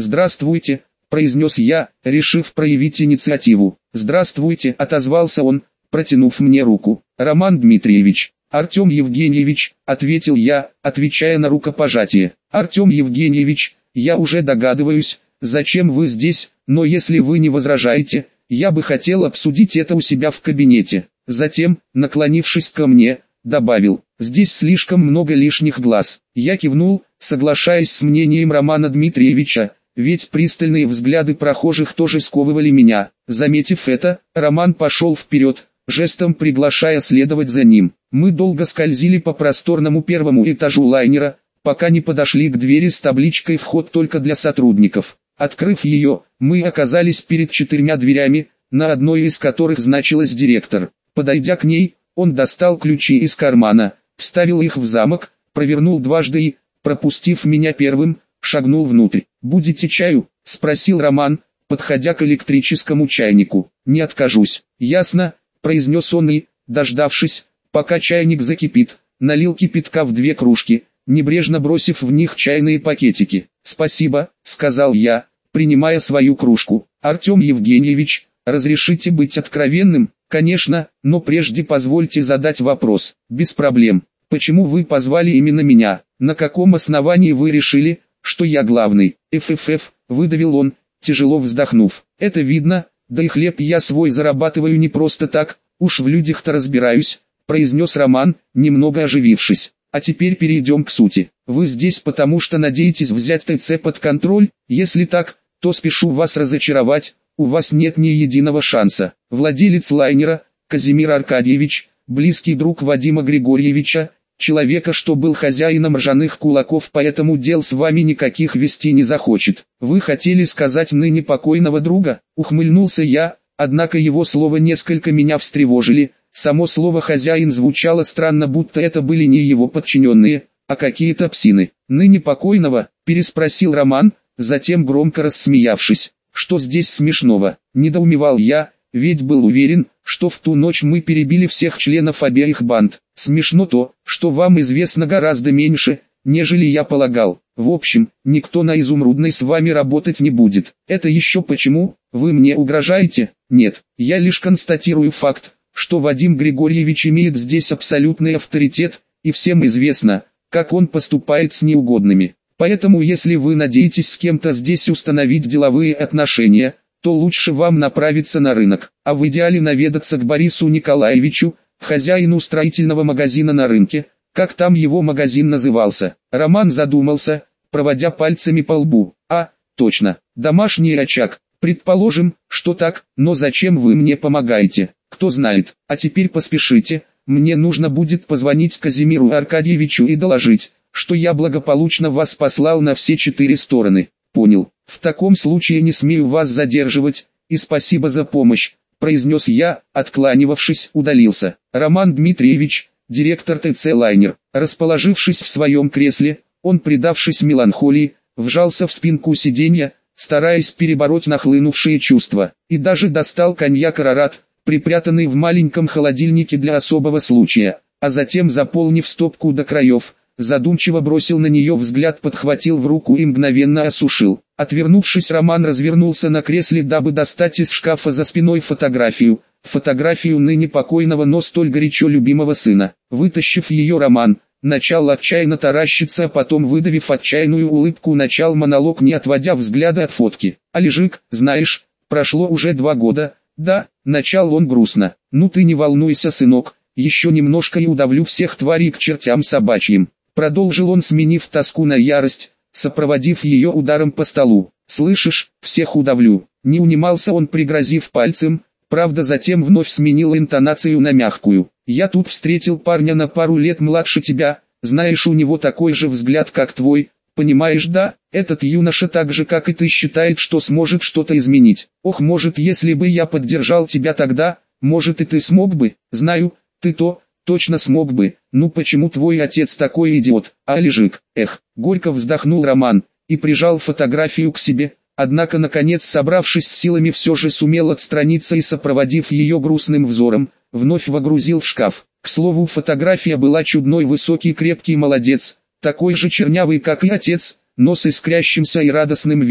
«Здравствуйте», — произнес я, решив проявить инициативу. «Здравствуйте», — отозвался он, протянув мне руку. «Роман Дмитриевич». «Артем Евгеньевич», — ответил я, отвечая на рукопожатие. «Артем Евгеньевич, я уже догадываюсь, зачем вы здесь, но если вы не возражаете, я бы хотел обсудить это у себя в кабинете». Затем, наклонившись ко мне, добавил: «Здесь слишком много лишних глаз». Я кивнул, соглашаясь с мнением Романа Дмитриевича, ведь пристальные взгляды прохожих тоже сковывали меня. Заметив это, Роман пошел вперед, жестом приглашая следовать за ним. Мы долго скользили по просторному первому этажу лайнера, пока не подошли к двери с табличкой «Вход только для сотрудников». Открыв ее, мы оказались перед 4 дверями, на одной из которых значилось «Директор». Подойдя к ней, он достал ключи из кармана, вставил их в замок, провернул дважды и, пропустив меня первым, шагнул внутрь. «Будете чаю?» — спросил Роман, подходя к электрическому чайнику. «Не откажусь». «Ясно», — произнес он и, дождавшись, пока чайник закипит, налил кипятка в 2 кружки, небрежно бросив в них чайные пакетики. «Спасибо», — сказал я, принимая свою кружку. «Артем Евгеньевич, разрешите быть откровенным?» «Конечно, но прежде позвольте задать вопрос». «Без проблем. Почему вы позвали именно меня? На каком основании вы решили, что я главный?» «ФФФ», — выдавил он, тяжело вздохнув. «Это видно, да и хлеб я свой зарабатываю не просто так, уж в людях-то разбираюсь», — произнес Роман, немного оживившись. «А теперь перейдем к сути. Вы здесь потому что надеетесь взять ТЦ под контроль? Если так, то спешу вас разочаровать, у вас нет ни единого шанса». Владелец лайнера, Казимир Аркадьевич, близкий друг Вадима Григорьевича, человека, что был хозяином ржаных кулаков, поэтому дел с вами никаких вести не захочет. «Вы хотели сказать ныне покойного друга?» — ухмыльнулся я, однако его слова несколько меня встревожили. Само слово «хозяин» звучало странно, будто это были не его подчиненные, а какие-то псины. «Ныне покойного?» — переспросил Роман, затем громко рассмеявшись. «Что здесь смешного?» — недоумевал я, ведь был уверен, что в ту ночь мы перебили всех членов обеих банд. «Смешно то, что вам известно гораздо меньше, нежели я полагал. В общем, никто на Изумрудной с вами работать не будет». «Это еще почему? Вы мне угрожаете?» «Нет, я лишь констатирую факт, что Вадим Григорьевич имеет здесь абсолютный авторитет, и всем известно, как он поступает с неугодными. Поэтому если вы надеетесь с кем-то здесь установить деловые отношения, то лучше вам направиться на рынок, а в идеале наведаться к Борису Николаевичу, хозяину строительного магазина на рынке, как там его магазин назывался». Роман задумался, проводя пальцами по лбу. «А, точно, домашний очаг. Предположим, что так, но зачем вы мне помогаете? Кто знает. А теперь поспешите, мне нужно будет позвонить Казимиру Аркадьевичу и доложить, что я благополучно вас послал на все 4 стороны». «Понял. В таком случае не смею вас задерживать, и спасибо за помощь», — произнес я, откланивавшись, удалился. Роман Дмитриевич, директор ТЦ «Лайнер». Расположившись в своем кресле, он, предавшись меланхолии, вжался в спинку сиденья, стараясь перебороть нахлынувшие чувства, и даже достал коньяк «Арарат», припрятанный в маленьком холодильнике для особого случая, а затем, заполнив стопку до краев, задумчиво бросил на нее взгляд, подхватил в руку и мгновенно осушил. Отвернувшись, Роман развернулся на кресле, дабы достать из шкафа за спиной фотографию ныне покойного, но столь горячо любимого сына. Вытащив ее, Роман начал отчаянно таращиться, а потом, выдавив отчаянную улыбку, начал монолог, не отводя взгляда от фотки. «Олежик, знаешь, прошло уже 2 года, да?» — начал он грустно. «Ну ты не волнуйся, сынок, еще немножко и удавлю всех тварей к чертям собачьим», — продолжил он, сменив тоску на ярость, сопроводив ее ударом по столу. «Слышишь, всех удавлю». Не унимался он, пригрозив пальцем, правда затем вновь сменил интонацию на мягкую. «Я тут встретил парня на пару лет младше тебя, знаешь, у него такой же взгляд, как твой, понимаешь, да? Этот юноша так же, как и ты, считает, что сможет что-то изменить. Ох, может, если бы я поддержал тебя тогда, может, и ты смог бы. Знаю, ты-то точно смог бы. Ну почему твой отец такой идиот, а Олежик?» «Эх», — горько вздохнул Роман и прижал фотографию к себе. Однако, наконец, собравшись с силами, все же сумел отстраниться и, сопроводив ее грустным взором, вновь водрузил в шкаф. К слову, фотография была чудной, высокий, крепкий молодец, такой же чернявый, как и отец, но с искрящимся и радостным видом,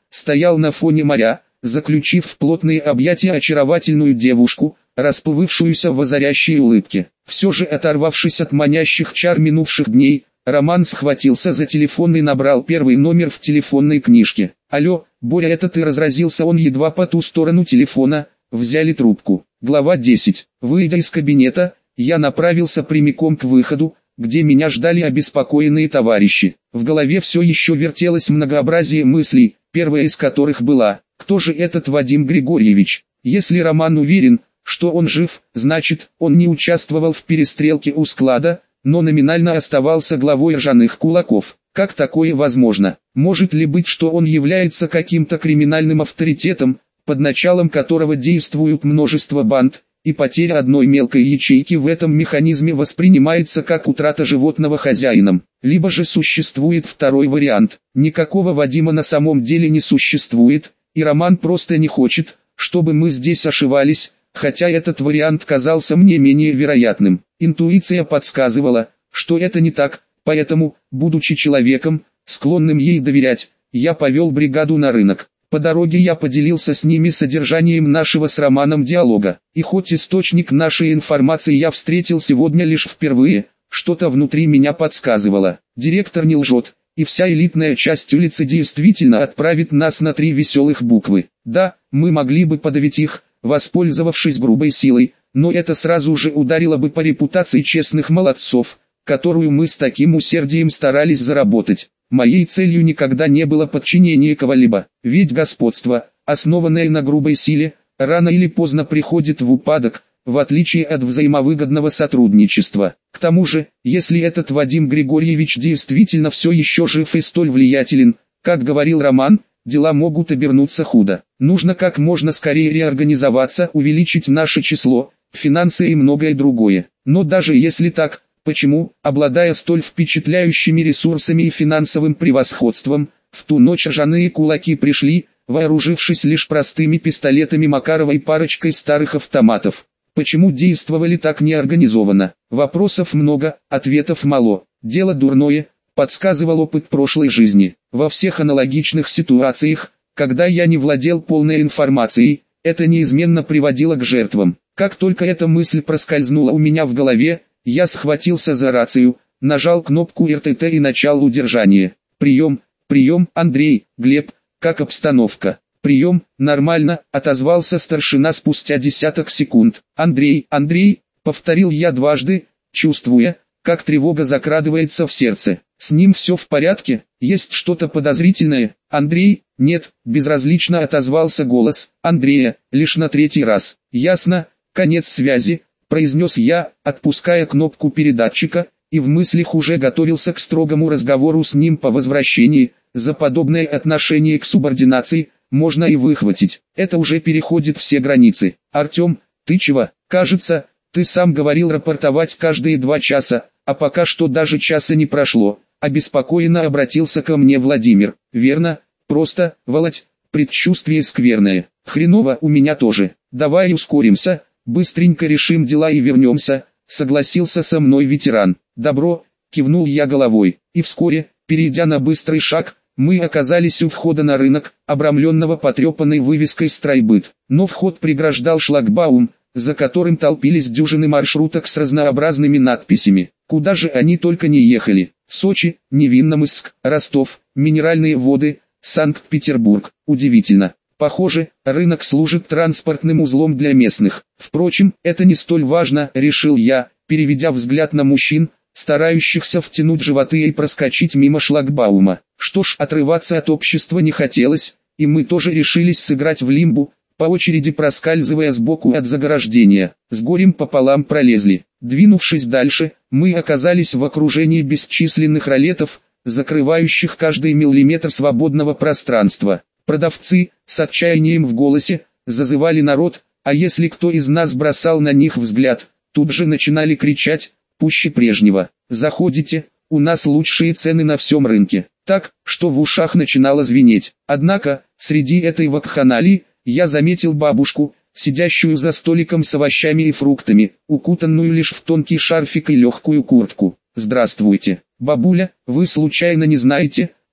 стоял на фоне моря, заключив в плотные объятия очаровательную девушку, расплывавшуюся в озарящей улыбке. Все же, оторвавшись от манящих чар минувших дней, Роман схватился за телефон и набрал первый номер в телефонной книжке. «Алло, Боря, это ты?» — разразился он едва по ту сторону телефона. Взяли трубку. Глава 10. Выйдя из кабинета, я направился прямиком к выходу, где меня ждали обеспокоенные товарищи. В голове все еще вертелось многообразие мыслей, первая из которых была: кто же этот Вадим Григорьевич? Если Роман уверен, что он жив, значит, он не участвовал в перестрелке у склада, но номинально оставался главой ржаных кулаков. Как такое возможно? Может ли быть, что он является каким-то криминальным авторитетом, под началом которого действуют множество банд, и потеря одной мелкой ячейки в этом механизме воспринимается как утрата животного хозяином? Либо же существует второй вариант: никакого Вадима на самом деле не существует, и Роман просто не хочет, чтобы мы здесь ошивались, хотя этот вариант казался мне менее вероятным. Интуиция подсказывала, что это не так, поэтому, будучи человеком, склонным ей доверять, я повел бригаду на рынок. По дороге я поделился с ними содержанием нашего с Романом диалога, и хоть источник нашей информации я встретил сегодня лишь впервые, что-то внутри меня подсказывало: директор не лжет, и вся элитная часть улицы действительно отправит нас на 3 веселых буквы. Да, мы могли бы подавить их, воспользовавшись грубой силой, но это сразу же ударило бы по репутации честных молодцов, которую мы с таким усердием старались заработать. Моей целью никогда не было подчинение кого-либо, ведь господство, основанное на грубой силе, рано или поздно приходит в упадок, в отличие от взаимовыгодного сотрудничества. К тому же, если этот Вадим Григорьевич действительно все еще жив и столь влиятелен, как говорил Роман, дела могут обернуться худо. Нужно как можно скорее реорганизоваться, увеличить наше число, финансы и многое другое. Но даже если так, почему, обладая столь впечатляющими ресурсами и финансовым превосходством, в ту ночь ржаные кулаки пришли, вооружившись лишь простыми пистолетами Макарова и парочкой старых автоматов? Почему действовали так неорганизованно? Вопросов много, ответов мало. Дело дурное, подсказывал опыт прошлой жизни. Во всех аналогичных ситуациях, когда я не владел полной информацией, это неизменно приводило к жертвам. Как только эта мысль проскользнула у меня в голове, я схватился за рацию, нажал кнопку РТТ и начал удержание. «Прием, прием, Андрей, Глеб, как обстановка?» «Прием, нормально», — отозвался старшина спустя десяток секунд. «Андрей, Андрей», — повторил я дважды, чувствуя, как тревога закрадывается в сердце. «С ним все в порядке? Есть что-то подозрительное?» «Андрей?» «Нет», — безразлично отозвался голос Андрея, лишь на 3-й раз. «Ясно, конец связи», — произнес я, отпуская кнопку передатчика, и в мыслях уже готовился к строгому разговору с ним по возвращении. За подобное отношение к субординации можно и выхватить. Это уже переходит все границы. «Артем, ты чего? Кажется, ты сам говорил рапортовать каждые 2 часа, а пока что даже часа не прошло», — обеспокоенно обратился ко мне Владимир. «Верно, просто, Володь, предчувствие скверное. Хреново у меня тоже. Давай ускоримся, быстренько решим дела и вернемся», — согласился со мной ветеран. «Добро», — кивнул я головой, и вскоре, перейдя на быстрый шаг, мы оказались у входа на рынок, обрамленного потрепанной вывеской «Стройбыт». Но вход преграждал шлагбаум, за которым толпились дюжины маршруток с разнообразными надписями. Куда же они только не ехали: Сочи, Невинномысск, Ростов, Минеральные воды, Санкт-Петербург. Удивительно. Похоже, рынок служит транспортным узлом для местных. Впрочем, это не столь важно, решил я, переведя взгляд на мужчин, старающихся втянуть животы и проскочить мимо шлагбаума. Что ж, отрываться от общества не хотелось, и мы тоже решились сыграть в лимбу, по очереди проскальзывая сбоку от заграждения. С горем пополам пролезли. Двинувшись дальше, мы оказались в окружении бесчисленных ролетов, закрывающих каждый миллиметр свободного пространства. Продавцы, с отчаянием в голосе, зазывали народ, а если кто из нас бросал на них взгляд, тут же начинали кричать, пуще прежнего: «Заходите, у нас лучшие цены на всем рынке», так, что в ушах начинало звенеть. Однако, среди этой вакханалии, я заметил бабушку, сидящую за столиком с овощами и фруктами, укутанную лишь в тонкий шарфик и легкую куртку. «Здравствуйте, бабуля, вы случайно не знаете,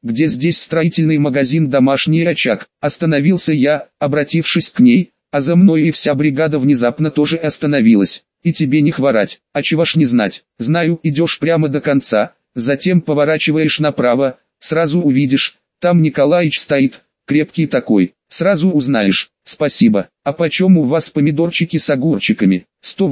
где здесь строительный магазин, домашний очаг. Остановился я, обратившись к ней, а за мной и вся бригада внезапно тоже остановилась. И тебе не хворать, а чего ж не знать. Знаю, идешь прямо до конца, затем поворачиваешь направо, сразу увидишь, там Николаич стоит, крепкий такой, сразу узнаешь. Спасибо. А почем у вас помидорчики с огурчиками?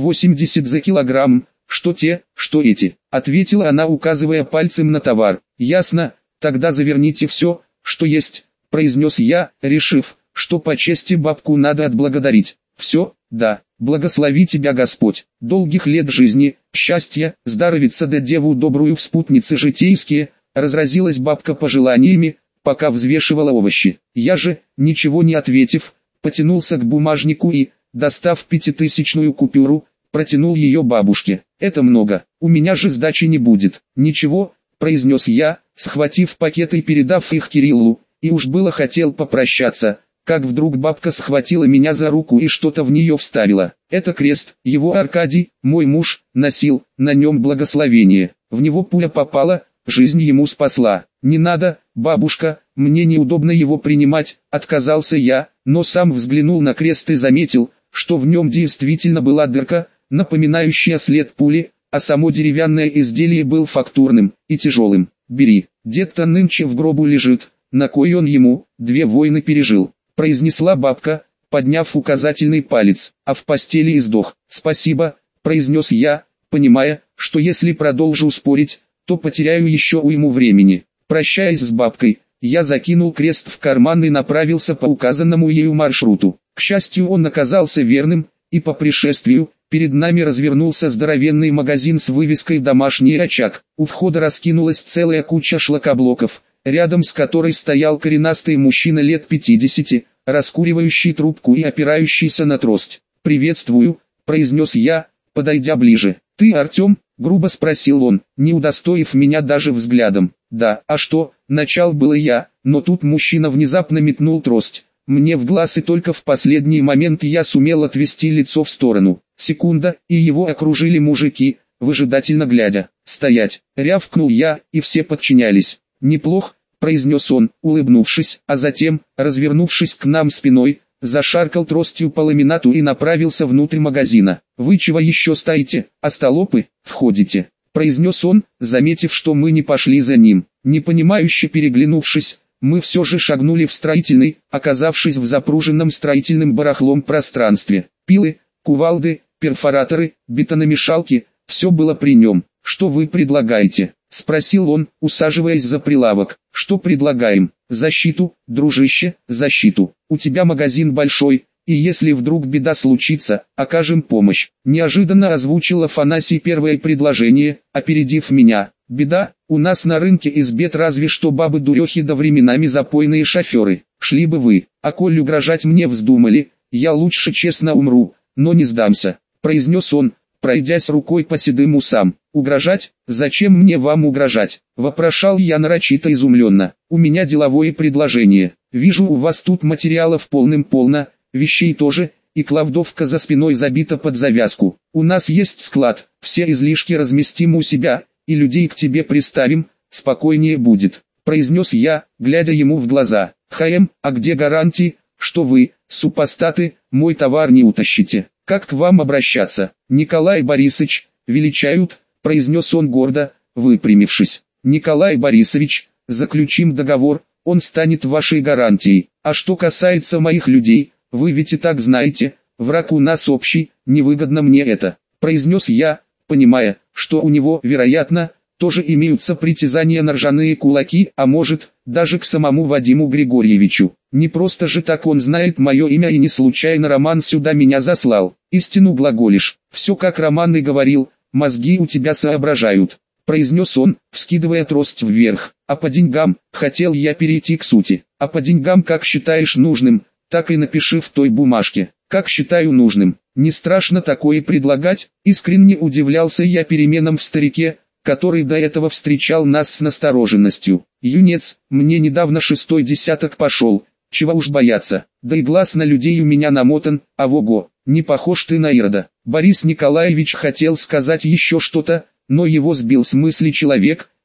180 за килограмм. Что те, что эти? Ответила она, указывая пальцем на товар. Ясно, тогда заверните все, что есть, произнес я, решив, что по чести бабку надо отблагодарить. Все, да, благослови тебя Господь, долгих лет жизни, счастья, здоровица да деву добрую в спутницы житейские, разразилась бабка пожеланиями, пока взвешивала овощи. Я же, ничего не ответив, потянулся к бумажнику и, достав 5000-ную купюру, протянул ее бабушке. Это много, у меня же сдачи не будет. Ничего, произнес я, схватив пакет и передав их Кириллу, и уж было хотел попрощаться, как вдруг бабка схватила меня за руку и что-то в нее вставила. Это крест, его Аркадий, мой муж, носил, на нем благословение. В него пуля попала, жизнь ему спасла. Не надо, бабушка, мне неудобно его принимать, отказался я, но сам взглянул на крест и заметил, что в нем действительно была дырка, напоминающая след пули, а само деревянное изделие было фактурным и тяжелым. Бери, дед-то нынче в гробу лежит, на кой он ему, 2 войны пережил, произнесла бабка, подняв указательный палец, а в постели и сдох. Спасибо, произнес я, понимая, что если продолжу спорить, то потеряю еще уйму времени. Прощаясь с бабкой, я закинул крест в карман и направился по указанному ею маршруту. К счастью, он оказался верным, и по пришествию, перед нами развернулся здоровенный магазин с вывеской «Домашний очаг». У входа раскинулась целая куча шлакоблоков, рядом с которой стоял коренастый мужчина лет 50, раскуривающий трубку и опирающийся на трость. «Приветствую», — произнес я, подойдя ближе. «Ты Артем?» — грубо спросил он, не удостоив меня даже взглядом. «Да, а что?» — начал было я, но тут мужчина внезапно метнул трость мне в глаз, и только в последний момент я сумел отвести лицо в сторону. Секунда, и его окружили мужики, выжидательно глядя. «Стоять!» — рявкнул я, и все подчинялись. «Неплох», — произнес он, улыбнувшись, а затем, развернувшись к нам спиной, зашаркал тростью по ламинату и направился внутрь магазина. «Вы чего еще стоите, остолопы? Входите», — произнес он, заметив, что мы не пошли за ним. Непонимающе переглянувшись, мы все же шагнули в строительный, оказавшись в запруженном строительным барахлом пространстве. Пилы, кувалды, перфораторы, бетономешалки, все было при нем. «Что вы предлагаете?» — спросил он, усаживаясь за прилавок. «Что предлагаем? Защиту, дружище, защиту. У тебя магазин большой, и если вдруг беда случится, окажем помощь». Неожиданно озвучил Афанасий первое предложение, опередив меня. «Беда, у нас на рынке из бед разве что бабы-дурехи да временами запойные шоферы. Шли бы вы, а коль угрожать мне вздумали, я лучше честно умру, но не сдамся», — произнес он, пройдясь рукой по седым усам. «Угрожать? Зачем мне вам угрожать?» — вопрошал я нарочито изумленно. «У меня деловое предложение. Вижу, у вас тут материалов полным-полно, вещей тоже, и кладовка за спиной забита под завязку. У нас есть склад, все излишки разместим у себя, и людей к тебе приставим, спокойнее будет», — произнес я, глядя ему в глаза. А где гарантии, что вы, супостаты, мой товар не утащите? Как к вам обращаться?» «Николай Борисович, величают», — произнес он гордо, выпрямившись. «Николай Борисович, заключим договор, он станет вашей гарантией. А что касается моих людей, вы ведь и так знаете, враг у нас общий, невыгодно мне это», — произнес я, понимая, что у него, вероятно, тоже имеются притязания на ржаные кулаки, а может, даже к самому Вадиму Григорьевичу. Не просто же так он знает мое имя, и не случайно Роман сюда меня заслал. «Истину глаголишь, все как Роман и говорил, мозги у тебя соображают», — произнес он, вскидывая трость вверх. «А по деньгам?» — хотел я перейти к сути. «А по деньгам как считаешь нужным, так и напиши в той бумажке, как считаю нужным. Не страшно такое предлагать?» Искренне удивлялся я переменам в старике, который до этого встречал нас с настороженностью. «Юнец, мне недавно 6-й десяток пошел, чего уж бояться, да и глаз на людей у меня намотан, а вого, не похож ты на Ирода». Борис Николаевич хотел сказать еще что-то, но его сбил с мысли человек,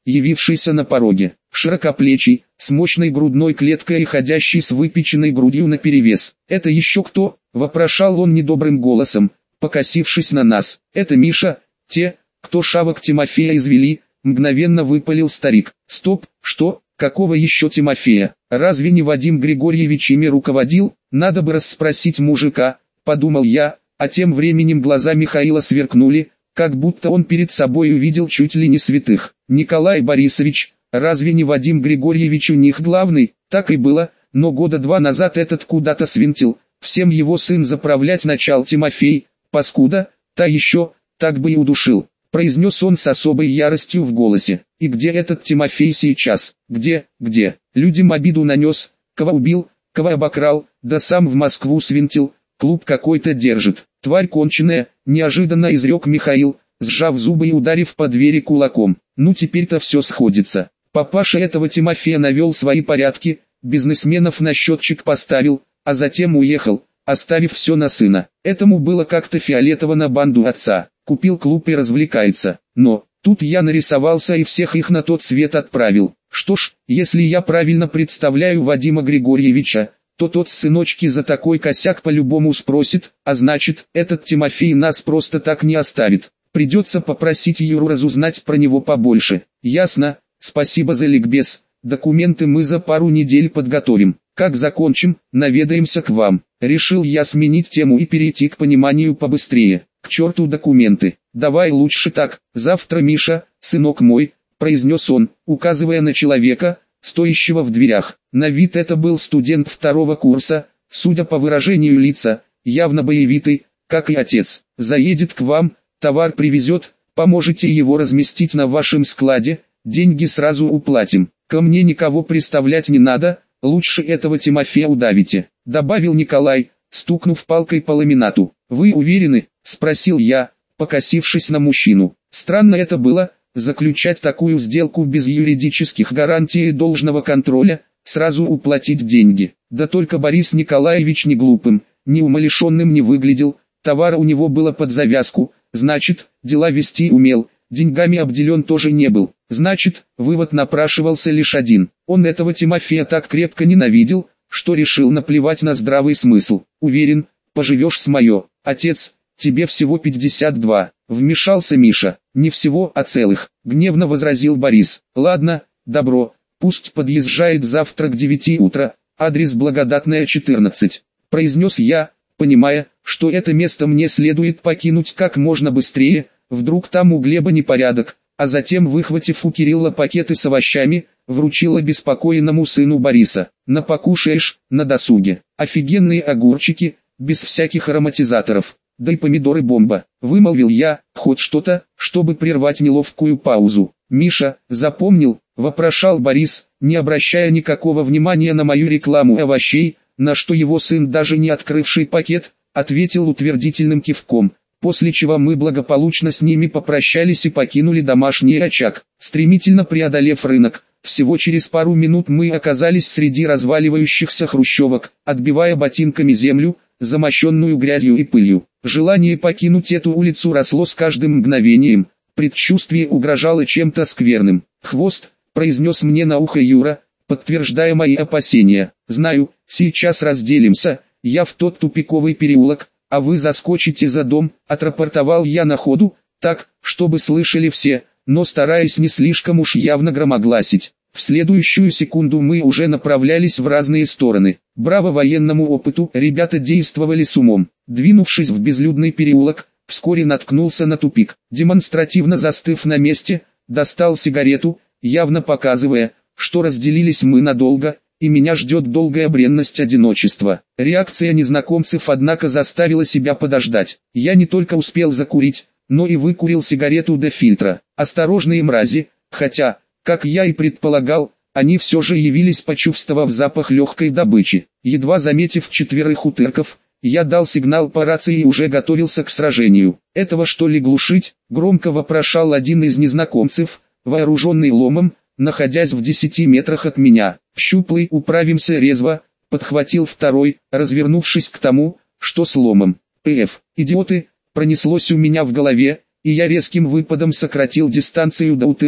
явившийся на пороге. Широкоплечий, с мощной грудной клеткой и ходящий с выпеченной грудью наперевес. «Это еще кто?» – вопрошал он недобрым голосом, покосившись на нас. «Это Миша, те, кто шавок Тимофея извели», – мгновенно выпалил старик. «Стоп, что? Какого еще Тимофея? Разве не Вадим Григорьевич ими руководил? Надо бы расспросить мужика», – подумал я, а тем временем глаза Михаила сверкнули, как будто он перед собой увидел чуть ли не святых. «Николай Борисович, разве не Вадим Григорьевич у них главный?» Так и было, но года 2 назад этот куда-то свинтил, всем его сын заправлять начал Тимофей, паскуда, та еще, так бы и удушил, произнес он с особой яростью в голосе. «И где этот Тимофей сейчас? Где? Людям обиду нанес, кого убил, кого обокрал, да сам в Москву свинтил, клуб какой-то держит. Тварь конченая», неожиданно изрек Михаил, сжав зубы и ударив по двери кулаком. «Ну теперь-то все сходится. Папаша этого Тимофея навел свои порядки, бизнесменов на счетчик поставил, а затем уехал, оставив все на сына. Этому было как-то фиолетово на банду отца. Купил клуб и развлекается. Но тут я нарисовался и всех их на тот свет отправил. Что ж, если я правильно представляю Вадима Григорьевича, то тот сыночки за такой косяк по-любому спросит, а значит, этот Тимофей нас просто так не оставит. Придется попросить Юру разузнать про него побольше». «Ясно, спасибо за ликбез, документы мы за пару недель подготовим. Как закончим, наведаемся к вам». Решил я сменить тему и перейти к пониманию побыстрее. «К черту документы, давай лучше так, завтра Миша, сынок мой», произнес он, указывая на человека, стоящего в дверях. На вид это был студент 2-го курса, судя по выражению лица, явно боевитый, как и отец. «Заедет к вам, товар привезет, поможете его разместить на вашем складе, деньги сразу уплатим. Ко мне никого приставлять не надо, лучше этого Тимофея удавите», добавил Николай, стукнув палкой по ламинату. «Вы уверены?» – спросил я, покосившись на мужчину. Странно это было, заключать такую сделку без юридических гарантий и должного контроля, сразу уплатить деньги. Да только Борис Николаевич не глупым, ни умалишенным не выглядел, товара у него было под завязку, значит, дела вести умел, деньгами обделен тоже не был. Значит, вывод напрашивался лишь один: он этого Тимофея так крепко ненавидел, что решил наплевать на здравый смысл. «Уверен, поживешь с мое, отец, тебе всего 52, вмешался Миша. «Не всего, а целых», гневно возразил Борис. «Ладно, добро, пусть подъезжает завтра к 9 утра, адрес Благодатная 14, произнес я, понимая, что это место мне следует покинуть как можно быстрее, вдруг там у Глеба непорядок, а затем, выхватив у Кирилла пакеты с овощами, вручил обеспокоенному сыну Бориса. «На покушаешь, на досуге. Офигенные огурчики, без всяких ароматизаторов. Да и помидоры бомба», вымолвил я, хоть что-то, чтобы прервать неловкую паузу. «Миша, запомнил?» – вопрошал Борис, не обращая никакого внимания на мою рекламу овощей, на что его сын, даже не открывший пакет, ответил утвердительным кивком, после чего мы благополучно с ними попрощались и покинули домашний очаг. Стремительно преодолев рынок, всего через пару минут мы оказались среди разваливающихся хрущевок, отбивая ботинками землю, замощенную грязью и пылью. Желание покинуть эту улицу росло с каждым мгновением, предчувствие угрожало чем-то скверным. «Хвост», — произнес мне на ухо Юра, подтверждая мои опасения. «Знаю, сейчас разделимся, я в тот тупиковый переулок, а вы заскочите за дом», — отрапортовал я на ходу, так, чтобы слышали все, но стараясь не слишком уж явно громогласить. В следующую секунду мы уже направлялись в разные стороны. Браво военному опыту, ребята действовали с умом. Двинувшись в безлюдный переулок, вскоре наткнулся на тупик. Демонстративно застыв на месте, достал сигарету, явно показывая, что разделились мы надолго, и меня ждет долгая бренность одиночества. Реакция незнакомцев, однако, заставила себя подождать. Я не только успел закурить, но и выкурил сигарету до фильтра. Осторожные мрази, хотя, как я и предполагал, они все же явились, почувствовав запах легкой добычи. Едва заметив 4 утырков, я дал сигнал по рации и уже готовился к сражению. «Этого что ли глушить?» – громко вопрошал один из незнакомцев, вооруженный ломом, находясь в 10 метрах от меня. «Щуплый, управимся резво», – подхватил второй, развернувшись к тому, что с ломом. «Идиоты», – пронеслось у меня в голове, и я резким выпадом сократил дистанцию до утырка,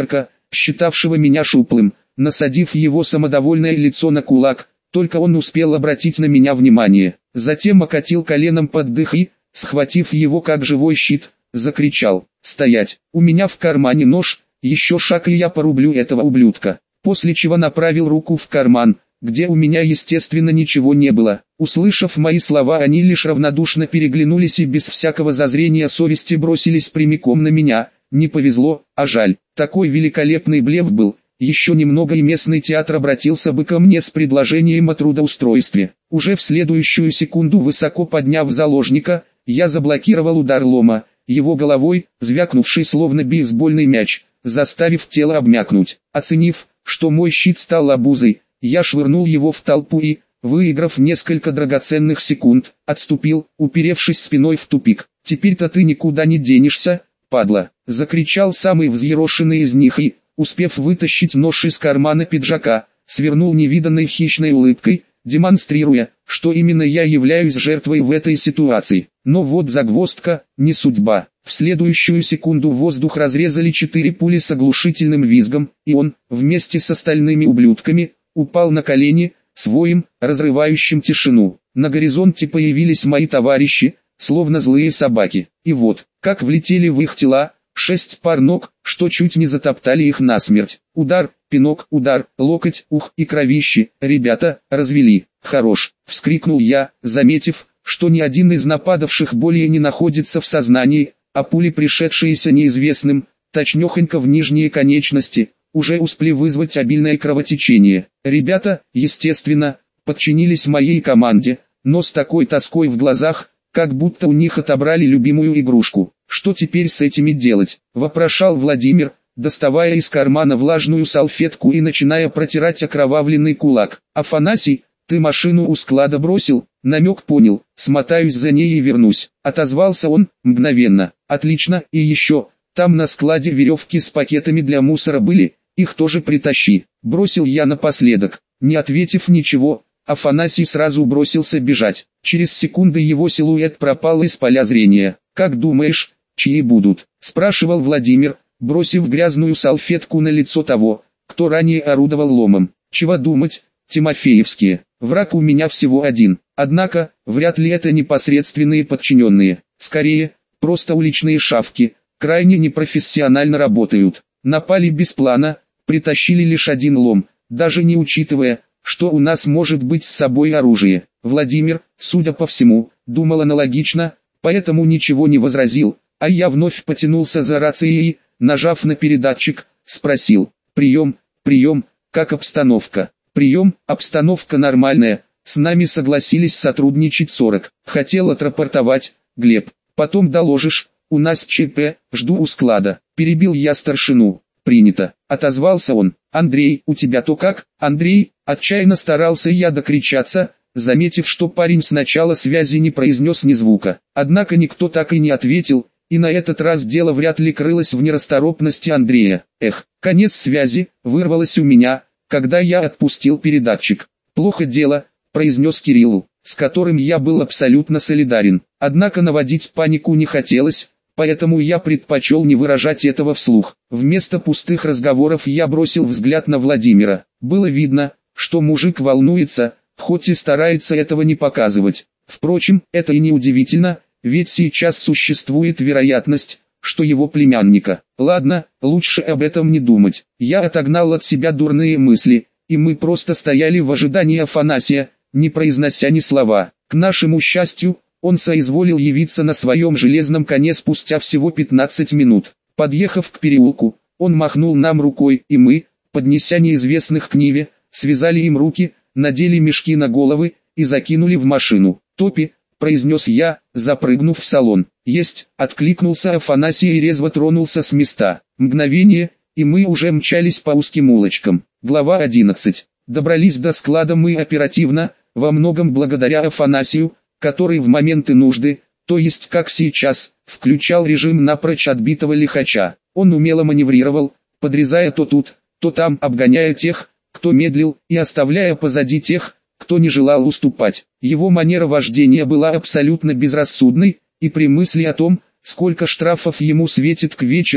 считавшего меня шуплым, насадив его самодовольное лицо на кулак, только он успел обратить на меня внимание. Затем окатил коленом под дых и, схватив его как живой щит, закричал: «Стоять! У меня в кармане нож, еще шаг и я порублю этого ублюдка». После чего направил руку в карман, где у меня естественно ничего не было. Услышав мои слова, они лишь равнодушно переглянулись и без всякого зазрения совести бросились прямиком на меня. Не повезло, а жаль. Такой великолепный блеф был. Еще немного и местный театр обратился бы ко мне с предложением о трудоустройстве. Уже в следующую секунду, высоко подняв заложника, я заблокировал удар лома, его головой, звякнувший словно бейсбольный мяч, заставив тело обмякнуть. Оценив, что мой щит стал обузой, я швырнул его в толпу и, выиграв несколько драгоценных секунд, отступил, уперевшись спиной в тупик. «Теперь-то ты никуда не денешься, падла!» — закричал самый взъерошенный из них и, успев вытащить нож из кармана пиджака, свернул невиданной хищной улыбкой, демонстрируя, что именно я являюсь жертвой в этой ситуации. Но вот загвоздка, не судьба. В следующую секунду воздух разрезали 4 пули с оглушительным визгом, и он, вместе с остальными ублюдками, упал на колени, с воем, разрывающим тишину. На горизонте появились мои товарищи, словно злые собаки. И вот, как влетели в их тела 6 пар ног, что чуть не затоптали их насмерть. Удар, пинок, удар, локоть, ух и кровище. «Ребята, развели!» «Хорош!» — вскрикнул я, заметив, что ни один из нападавших более не находится в сознании, а пули, пришедшиеся неизвестным, точнёхонько в нижние конечности, уже успели вызвать обильное кровотечение. Ребята, естественно, подчинились моей команде, но с такой тоской в глазах, как будто у них отобрали любимую игрушку. «Что теперь с этими делать?» – вопрошал Владимир, доставая из кармана влажную салфетку и начиная протирать окровавленный кулак. «Афанасий, ты машину у склада бросил?» «Намек понял, смотаюсь за ней и вернусь», – отозвался он, мгновенно. «Отлично, и еще, там на складе веревки с пакетами для мусора были, их тоже притащи», – бросил я напоследок. Не ответив ничего, Афанасий сразу бросился бежать. Через секунды его силуэт пропал из поля зрения. «Как думаешь, чьи будут?» – спрашивал Владимир, бросив грязную салфетку на лицо того, кто ранее орудовал ломом. «Чего думать, Тимофеевские, враг у меня всего один, однако, вряд ли это непосредственные подчиненные, скорее, просто уличные шавки, крайне непрофессионально работают, напали без плана, притащили лишь один лом, даже не учитывая, что у нас может быть с собой оружие». Владимир, судя по всему, думал аналогично, поэтому ничего не возразил, а я вновь потянулся за рацией и, нажав на передатчик, спросил: «Прием, прием, как обстановка?» «Прием, обстановка нормальная, с нами согласились сотрудничать 40. Хотел отрапортовать, Глеб, потом доложишь, у нас ЧП, жду у склада». Перебил я старшину. «Принято», — отозвался он. «Андрей, у тебя-то как?» «Андрей», — отчаянно старался я докричаться, заметив, что парень сначала связи не произнес ни звука. Однако никто так и не ответил, и на этот раз дело вряд ли крылось в нерасторопности Андрея. «Эх, конец связи», — вырвалось у меня, когда я отпустил передатчик. «Плохо дело», — произнес Кириллу, с которым я был абсолютно солидарен. Однако наводить панику не хотелось, поэтому я предпочел не выражать этого вслух. Вместо пустых разговоров я бросил взгляд на Владимира. Было видно, что мужик волнуется, хоть и старается этого не показывать. Впрочем, это и не удивительно, ведь сейчас существует вероятность, что его племянника. Ладно, лучше об этом не думать. Я отогнал от себя дурные мысли, и мы просто стояли в ожидании Афанасия, не произнося ни слова. К нашему счастью, он соизволил явиться на своем железном коне спустя всего 15 минут. Подъехав к переулку, он махнул нам рукой, и мы, поднеся неизвестных к Ниве, связали им руки, надели мешки на головы и закинули в машину. «Топи», — произнес я, запрыгнув в салон. «Есть», — откликнулся Афанасий и резво тронулся с места. Мгновение, и мы уже мчались по узким улочкам. Глава 11. Добрались до склада мы оперативно, во многом благодаря Афанасию, который в моменты нужды, то есть как сейчас, включал режим напрочь отбитого лихача. Он умело маневрировал, подрезая то тут, то там, обгоняя тех, кто медлил, и оставляя позади тех, кто не желал уступать. Его манера вождения была абсолютно безрассудной, и при мысли о том, сколько штрафов ему светит к вечеру,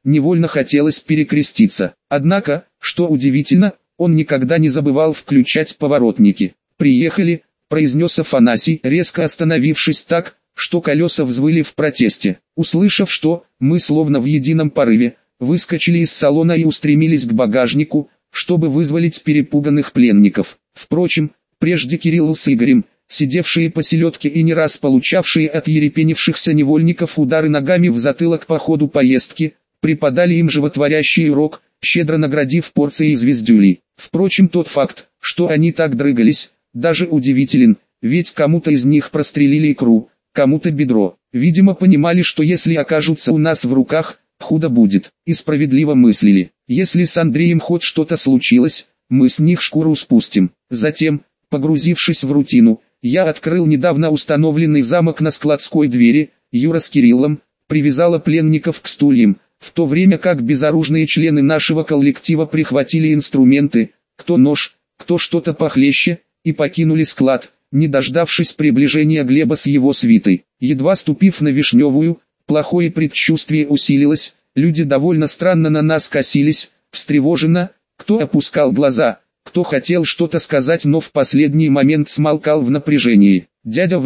невольно хотелось перекреститься. Однако, что удивительно, он никогда не забывал включать поворотники. «Приехали», — произнес Афанасий, резко остановившись так, что колеса взвыли в протесте. Услышав что, мы словно в едином порыве, выскочили из салона и устремились к багажнику, чтобы вызволить перепуганных пленников. Впрочем, прежде Кирилл с Игорем, сидевшие посередке и не раз получавшие от ерепенившихся невольников удары ногами в затылок по ходу поездки, преподали им животворящий урок, щедро наградив порцией звездюлей. Впрочем, тот факт, что они так дрыгались, даже удивителен, ведь кому-то из них прострелили икру, кому-то бедро. Видимо, понимали, что если окажутся у нас в руках, худо будет, и справедливо мыслили. Если с Андреем хоть что-то случилось, мы с них шкуру спустим. Затем, погрузившись в рутину, я открыл недавно установленный замок на складской двери, Юра с Кириллом привязала пленников к стульям, в то время как безоружные члены нашего коллектива прихватили инструменты, кто нож, кто что-то похлеще, и покинули склад, не дождавшись приближения Глеба с его свитой. Едва ступив на Вишневую, плохое предчувствие усилилось, люди довольно странно на нас косились, встревоженно, кто опускал глаза, кто хотел что-то сказать, но в последний момент смолкал в напряжении. дядя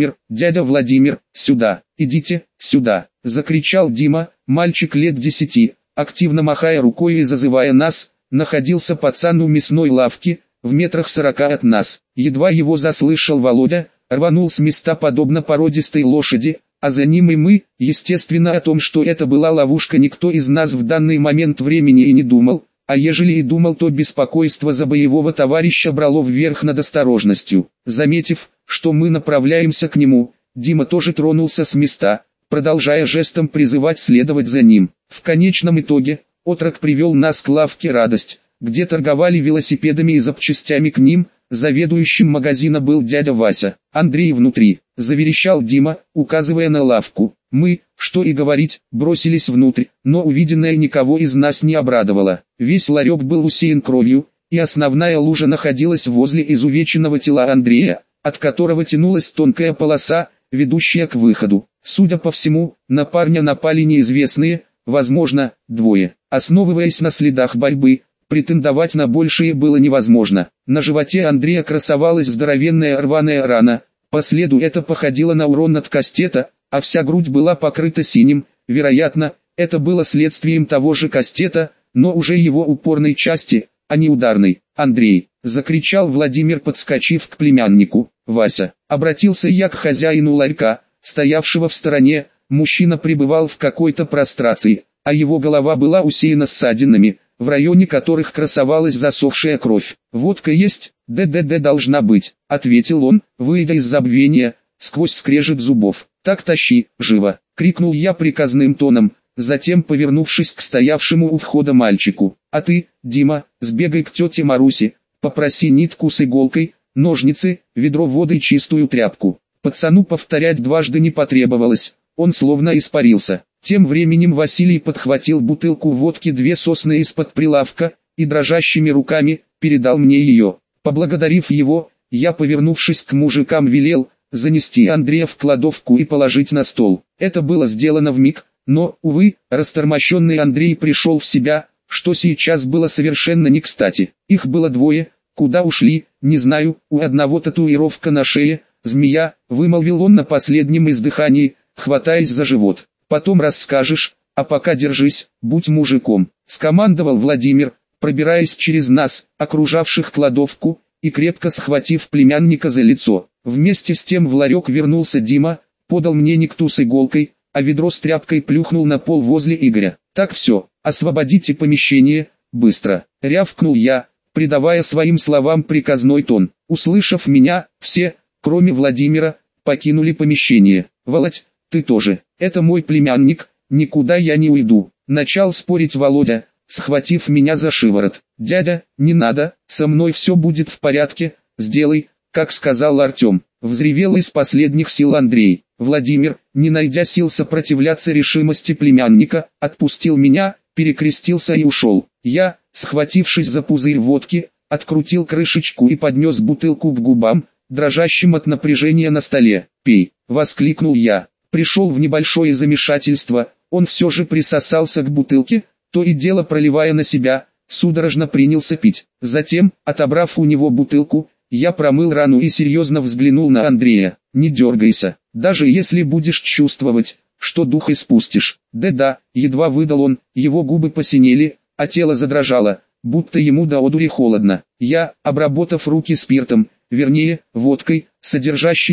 Владимир, сюда, идите, сюда!» — закричал Дима, мальчик лет 10, активно махая рукой и зазывая нас. Находился пацан у мясной лавки, в метрах 40 от нас. Едва его заслышал Володя, рванул с места подобно породистой лошади, а за ним и мы. Естественно, о том, что это была ловушка, никто из нас в данный момент времени и не думал, а ежели и думал, то беспокойство за боевого товарища брало вверх над осторожностью. Заметив, что мы направляемся к нему, Дима тоже тронулся с места, продолжая жестом призывать следовать за ним. В конечном итоге, отрок привел нас к лавке «Радость», где торговали велосипедами и запчастями к ним. Заведующим магазина был дядя Вася. «Андрей внутри», — заверещал Дима, указывая на лавку. Мы, что и говорить, бросились внутрь, но увиденное никого из нас не обрадовало. Весь ларек был усеян кровью, и основная лужа находилась возле изувеченного тела Андрея, от которого тянулась тонкая полоса, ведущая к выходу. Судя по всему, на парня напали неизвестные, возможно, двое. Основываясь на следах борьбы, претендовать на большее было невозможно. На животе Андрея красовалась здоровенная рваная рана, по следу это походило на урон от кастета, а вся грудь была покрыта синим. Вероятно, это было следствием того же кастета, но уже его упорной части, а не ударной. «Андрей!» — закричал Владимир, подскочив к племяннику. «Вася!» — обратился я к хозяину ларька, стоявшего в стороне. Мужчина пребывал в какой-то прострации, а его голова была усеяна ссадинами, в районе которых красовалась засохшая кровь. «Водка есть, ДДД должна быть», — ответил он, выйдя из забвения, сквозь скрежет зубов. «Так тащи, живо!» — крикнул я приказным тоном, затем повернувшись к стоявшему у входа мальчику. «А ты, Дима, сбегай к тете Марусе, попроси нитку с иголкой, ножницы, ведро воды и чистую тряпку». Пацану повторять дважды не потребовалось, он словно испарился. Тем временем Василий подхватил бутылку водки «Две сосны» из-под прилавка и дрожащими руками передал мне ее. Поблагодарив его, я, повернувшись к мужикам, велел занести Андрея в кладовку и положить на стол. Это было сделано вмиг, но, увы, растормощенный Андрей пришел в себя, что сейчас было совершенно не кстати. Их было двое, куда ушли, не знаю, у одного татуировка на шее, змея, вымолвил он на последнем издыхании, хватаясь за живот. «Потом расскажешь, а пока держись, будь мужиком», — скомандовал Владимир, пробираясь через нас, окружавших кладовку, и крепко схватив племянника за лицо. Вместе с тем в ларек вернулся Дима, подал мне никту с иголкой, а ведро с тряпкой плюхнул на пол возле Игоря. «Так все, освободите помещение, быстро», — рявкнул я, придавая своим словам приказной тон. Услышав меня, все, кроме Владимира, покинули помещение. «Володь, ты тоже, это мой племянник, никуда я не уйду», — начал спорить Володя, схватив меня за шиворот. «Дядя, не надо, со мной все будет в порядке, сделай, как сказал Артем», — взревел из последних сил Андрей. Владимир, не найдя сил сопротивляться решимости племянника, отпустил меня, перекрестился и ушел. Я, схватившись за пузырь водки, открутил крышечку и поднес бутылку к губам, дрожащим от напряжения на столе. «Пей», — воскликнул я. Пришел в небольшое замешательство, он все же присосался к бутылке, то и дело проливая на себя, судорожно принялся пить. Затем, отобрав у него бутылку, я промыл рану и серьезно взглянул на Андрея. «Не дергайся, даже если будешь чувствовать, что дух испустишь». «Да-да», едва выдал он, его губы посинели, а тело задрожало, будто ему до одури холодно. Я, обработав руки спиртом, вернее, водкой, содержащей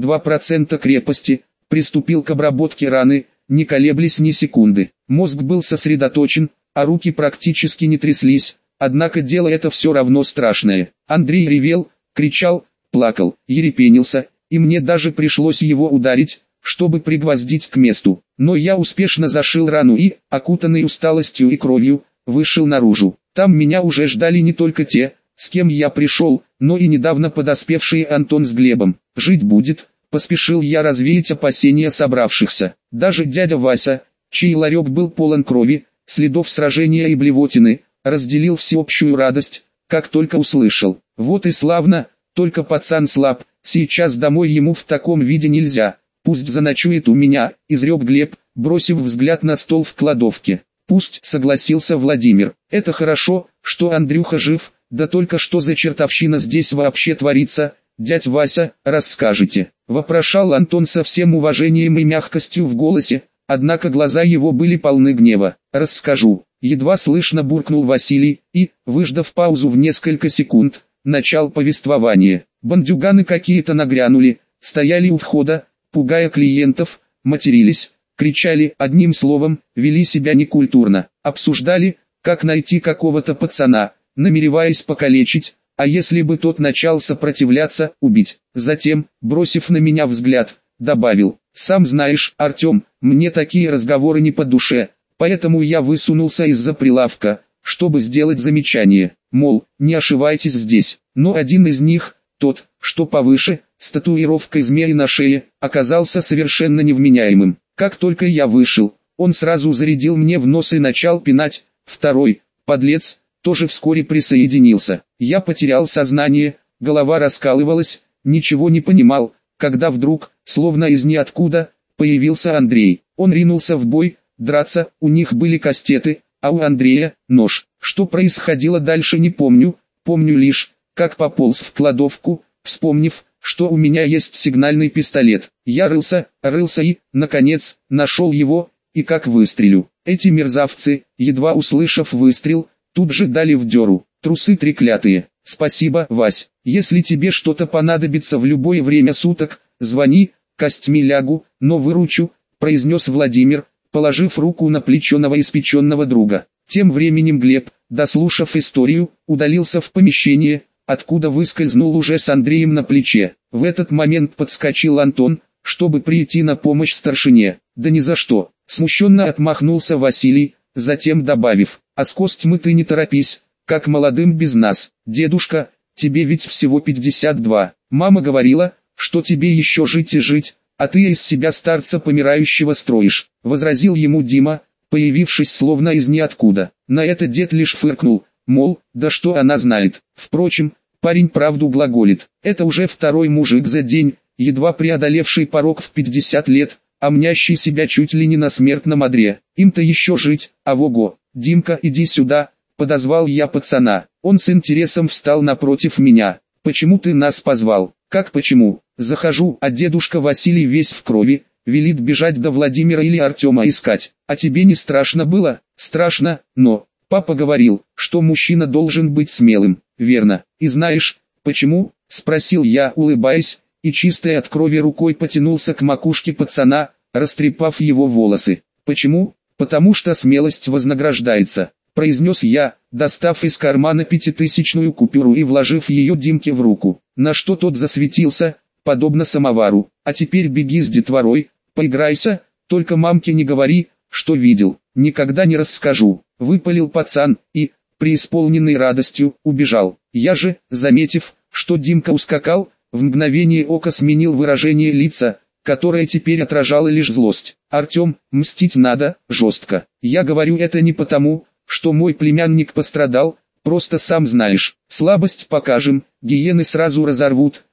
42% крепости, приступил к обработке раны, не колеблясь ни секунды. Мозг был сосредоточен, а руки практически не тряслись, однако дело это все равно страшное. Андрей ревел, кричал, плакал, ерепенился, и мне даже пришлось его ударить, чтобы пригвоздить к месту. Но я успешно зашил рану и, окутанный усталостью и кровью, вышел наружу. Там меня уже ждали не только те, с кем я пришел, но и недавно подоспевшие Антон с Глебом. «Жить будет», поспешил я развеять опасения собравшихся. Даже дядя Вася, чей ларек был полон крови, следов сражения и блевотины, разделил всеобщую радость, как только услышал. «Вот и славно, только пацан слаб, сейчас домой ему в таком виде нельзя, пусть заночует у меня», изрек Глеб, бросив взгляд на стол в кладовке. «Пусть», согласился Владимир. «Это хорошо, что Андрюха жив, да только что за чертовщина здесь вообще творится, дядь Вася, расскажете?» Вопрошал Антон со всем уважением и мягкостью в голосе, однако глаза его были полны гнева. «Расскажу», едва слышно буркнул Василий, и, выждав паузу в несколько секунд, начал повествование. Бандюганы какие-то нагрянули, стояли у входа, пугая клиентов, матерились, кричали, одним словом, вели себя некультурно, обсуждали, как найти какого-то пацана, намереваясь покалечить, а если бы тот начал сопротивляться, убить. Затем, бросив на меня взгляд, добавил: «Сам знаешь, Артем, мне такие разговоры не по душе, поэтому я высунулся из-за прилавка, чтобы сделать замечание, мол, не ошибайтесь здесь». Но один из них, тот, что повыше, с татуировкой змеи на шее, оказался совершенно невменяемым. Как только я вышел, он сразу зарядил мне в нос и начал пинать. Второй, подлец, тоже вскоре присоединился. Я потерял сознание, голова раскалывалась, ничего не понимал, когда вдруг, словно из ниоткуда, появился Андрей. Он ринулся в бой, драться, у них были кастеты, а у Андрея – нож. Что происходило дальше, не помню, помню лишь, как пополз в кладовку, вспомнив, что у меня есть сигнальный пистолет. Я рылся и, наконец, нашел его, и как выстрелю. Эти мерзавцы, едва услышав выстрел, тут же дали в дёру. Трусы треклятые. «Спасибо, Вась, если тебе что-то понадобится в любое время суток, звони, костьми лягу, но выручу», произнес Владимир, положив руку на плечо новоиспеченного друга. Тем временем Глеб, дослушав историю, удалился в помещение, откуда выскользнул уже с Андреем на плече. В этот момент подскочил Антон, чтобы прийти на помощь старшине. «Да ни за что», смущенно отмахнулся Василий, затем добавив: «А с Костьмы ты не торопись, как молодым без нас. Дедушка, тебе ведь всего 52. Мама говорила, что тебе еще жить и жить, а ты из себя старца помирающего строишь», возразил ему Дима, появившись словно из ниоткуда. На это дед лишь фыркнул, мол, да что она знает. Впрочем, парень правду глаголит. Это уже второй мужик за день, едва преодолевший порог в 50 лет, а мнящий себя чуть ли не на смертном одре. Им-то еще жить, а вого. «Димка, иди сюда», подозвал я пацана. Он с интересом встал напротив меня. «Почему ты нас позвал?» «Как почему?» «Захожу, а дедушка Василий весь в крови, велит бежать до Владимира или Артема искать. А тебе не страшно было?» «Страшно, но...» «Папа говорил, что мужчина должен быть смелым, верно? И знаешь, почему?» Спросил я, улыбаясь, и чистой от крови рукой потянулся к макушке пацана, растрепав его волосы. «Почему?» «Потому что смелость вознаграждается», произнес я, достав из кармана 5000-ную купюру и вложив ее Димке в руку. На что тот засветился, подобно самовару. «А теперь беги с детворой, поиграйся, только мамке не говори, что видел». «Никогда не расскажу», выпалил пацан и, преисполненный радостью, убежал. Я же, заметив, что Димка ускакал, в мгновение ока сменил выражение лица, которое теперь отражало лишь злость. «Артем, мстить надо, жестко. Я говорю это не потому, что мой племянник пострадал, просто сам знаешь, слабость покажем, гиены сразу разорвут,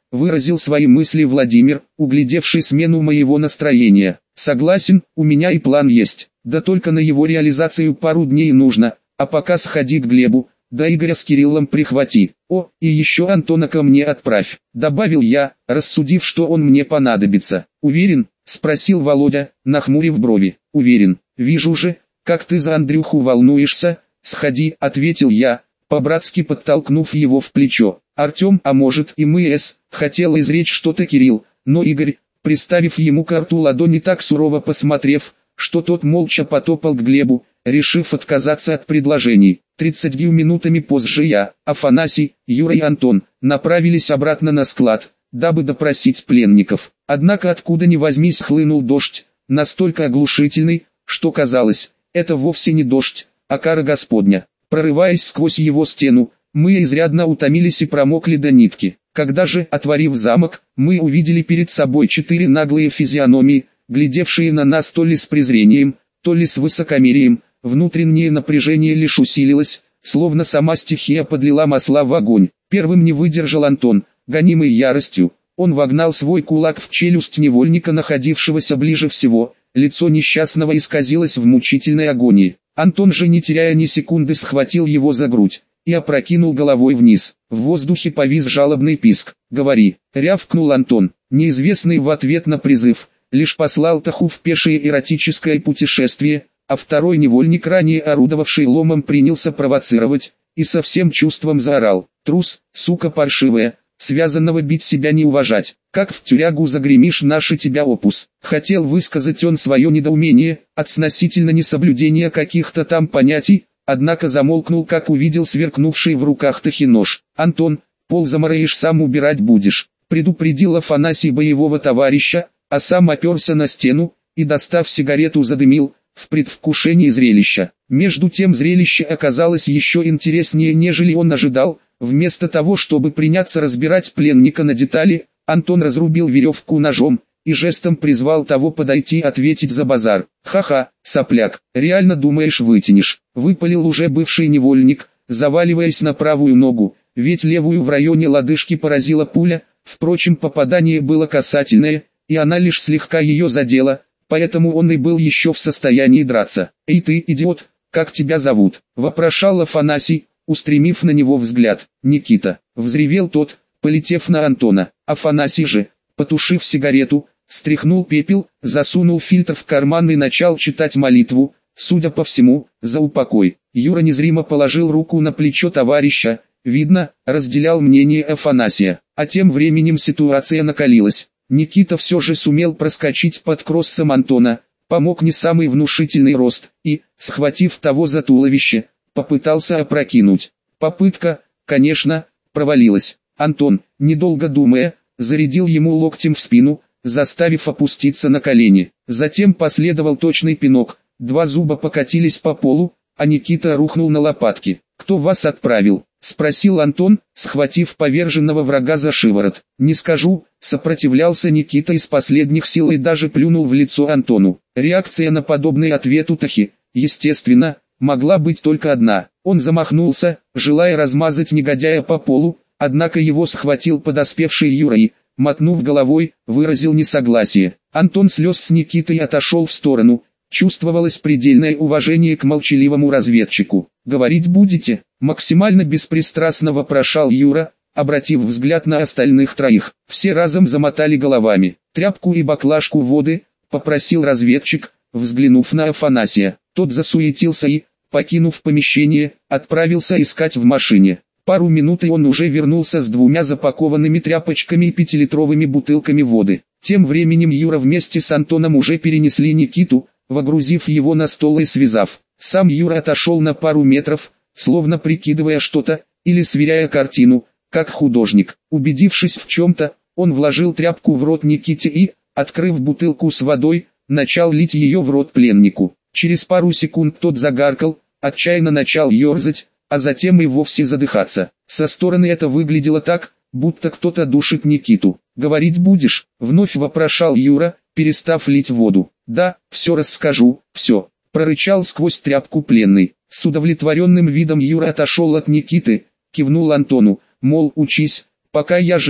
выразил свои мысли Владимир, углядевший смену моего настроения. Согласен, у меня и план есть, да только на его реализацию пару дней нужно, а пока сходи к Глебу, да Игоря с Кириллом прихвати. О, и еще Антона ко мне отправь, добавил я, рассудив, что он мне понадобится. Уверен? Спросил Володя, нахмурив брови. Уверен, вижу же, как ты за Андрюху волнуешься. Сходи, ответил я, по-братски подтолкнув его в плечо. Артем, а может и мы хотел изречь что-то Кирилл, но Игорь, приставив ему к рту ладони так сурово посмотрев, что тот молча потопал к Глебу, решив отказаться от предложений. 30 минутами позже я, Афанасий, Юра и Антон направились обратно на склад, дабы допросить пленников. Однако откуда ни возьмись хлынул дождь, настолько оглушительный, что казалось, это вовсе не дождь, а кара Господня. Прорываясь сквозь его стену, мы изрядно утомились и промокли до нитки. Когда же, отворив замок, мы увидели перед собой 4 наглые физиономии, глядевшие на нас то ли с презрением, то ли с высокомерием, внутреннее напряжение лишь усилилось, словно сама стихия подлила масла в огонь. Первым не выдержал Антон, гонимый яростью. Он вогнал свой кулак в челюсть невольника, находившегося ближе всего, лицо несчастного исказилось в мучительной агонии. Антон же, не теряя ни секунды, схватил его за грудь и опрокинул головой вниз. В воздухе повис жалобный писк. «Говори!» — рявкнул Антон. Неизвестный в ответ на призыв лишь послал Таху в пешее эротическое путешествие, а второй невольник, ранее орудовавший ломом, принялся провоцировать и со всем чувством заорал: «Трус, сука паршивая, связанного бить себя не уважать, как в тюрягу загремишь, наши тебя опус». Хотел высказать он свое недоумение относительно несоблюдения каких-то там понятий, однако замолкнул, как увидел сверкнувший в руках Тахи нож. «Антон, пол замараешь, сам убирать будешь», предупредил Афанасий боевого товарища, а сам оперся на стену и, достав сигарету, задымил, в предвкушении зрелища. Между тем зрелище оказалось еще интереснее, нежели он ожидал. Вместо того, чтобы приняться разбирать пленника на детали, Антон разрубил веревку ножом и жестом призвал того подойти ответить за базар. «Ха-ха, сопляк, реально думаешь вытянешь?» — выпалил уже бывший невольник, заваливаясь на правую ногу, ведь левую в районе лодыжки поразила пуля, впрочем попадание было касательное, и она лишь слегка ее задела, поэтому он и был еще в состоянии драться. «Эй ты, идиот, как тебя зовут?» — вопрошал Афанасий, устремив на него взгляд. «Никита», — взревел тот, полетев на Антона. Афанасий же, потушив сигарету, стряхнул пепел, засунул фильтр в карман и начал читать молитву, судя по всему, за упокой. Юра незримо положил руку на плечо товарища, видно, разделял мнение Афанасия. А тем временем ситуация накалилась. Никита все же сумел проскочить под кроссом Антона, помог не самый внушительный рост и, схватив того за туловище, попытался опрокинуть. Попытка, конечно, провалилась. Антон, недолго думая, зарядил ему локтем в спину, заставив опуститься на колени. Затем последовал точный пинок, 2 зуба покатились по полу, а Никита рухнул на лопатки. «Кто вас отправил?» — спросил Антон, схватив поверженного врага за шиворот. «Не скажу», — сопротивлялся Никита из последних сил и даже плюнул в лицо Антону. Реакция на подобный ответ у Тахи, естественно, могла быть только одна. Он замахнулся, желая размазать негодяя по полу, однако его схватил подоспевший Юра и, мотнув головой, выразил несогласие. Антон слез с Никитой и отошел в сторону. Чувствовалось предельное уважение к молчаливому разведчику. «Говорить будете?» — максимально беспристрастно вопрошал Юра, обратив взгляд на остальных троих. Все разом замотали головами. «Тряпку и баклажку воды», — попросил разведчик, взглянув на Афанасия. Тот засуетился и, покинув помещение, отправился искать в машине. Пару минут и он уже вернулся с 2 запакованными тряпочками и 5-литровыми бутылками воды. Тем временем Юра вместе с Антоном уже перенесли Никиту, вогрузив его на стол и связав. Сам Юра отошел на пару метров, словно прикидывая что-то, или сверяя картину, как художник. Убедившись в чем-то, он вложил тряпку в рот Никите и, открыв бутылку с водой, начал лить ее в рот пленнику. Через пару секунд тот загаркал, отчаянно начал ерзать, а затем и вовсе задыхаться. Со стороны это выглядело так, будто кто-то душит Никиту. «Говорить будешь?» — вновь вопрошал Юра, перестав лить воду. «Да, все расскажу, все», — прорычал сквозь тряпку пленный. С удовлетворенным видом Юра отошел от Никиты, кивнул Антону, мол, учись, пока я жив,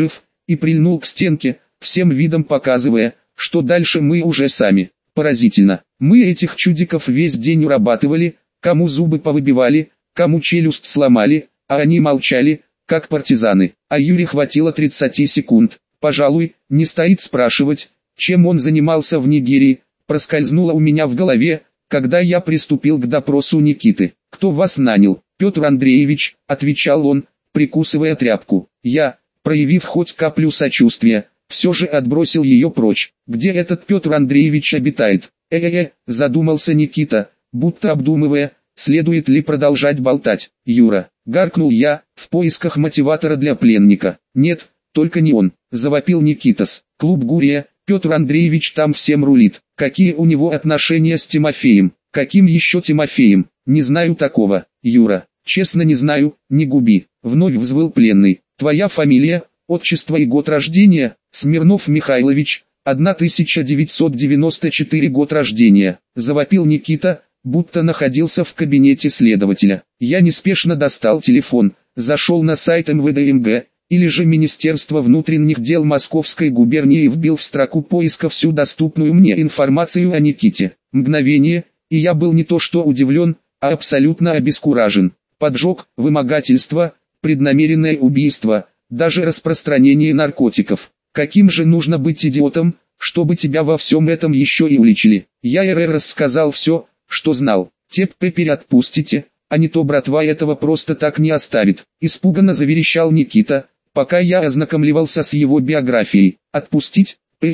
и прильнул к стенке, всем видом показывая, что дальше мы уже сами. Поразительно, мы этих чудиков весь день урабатывали, кому зубы повыбивали, кому челюсть сломали, а они молчали, как партизаны. А Юре хватило 30 секунд. Пожалуй, не стоит спрашивать, чем он занимался в Нигерии, проскользнуло у меня в голове, когда я приступил к допросу Никиты. «Кто вас нанял?» «Петр Андреевич», — отвечал он, прикусывая тряпку. Я, проявив хоть каплю сочувствия, все же отбросил ее прочь. «Где этот Петр Андреевич обитает?» Задумался Никита, будто обдумывая, следует ли продолжать болтать. «Юра», — гаркнул я, в поисках мотиватора для пленника. «Нет, только не он», — завопил Никитас. «Клуб Гурия, Петр Андреевич там всем рулит. Какие у него отношения с Тимофеем?» «Каким еще Тимофеем? Не знаю такого, Юра. Честно не знаю, не губи», — вновь взвыл пленный. «Твоя фамилия, отчество и год рождения?» «Смирнов Михайлович, 1994 год рождения», — завопил Никита, будто находился в кабинете следователя. Я неспешно достал телефон, зашел на сайт МВД МГ, или же Министерства внутренних дел Московской губернии, и вбил в строку поиска всю доступную мне информацию о Никите. Мгновение, и я был не то что удивлен, а абсолютно обескуражен. Поджог, вымогательство, преднамеренное убийство, даже распространение наркотиков. Каким же нужно быть идиотом, чтобы тебя во всем этом еще и уличили? Я рассказал все, что знал. «Теппе переотпустите, а не то братва этого просто так не оставит», — испуганно заверещал Никита, пока я ознакомливался с его биографией. «Отпустить?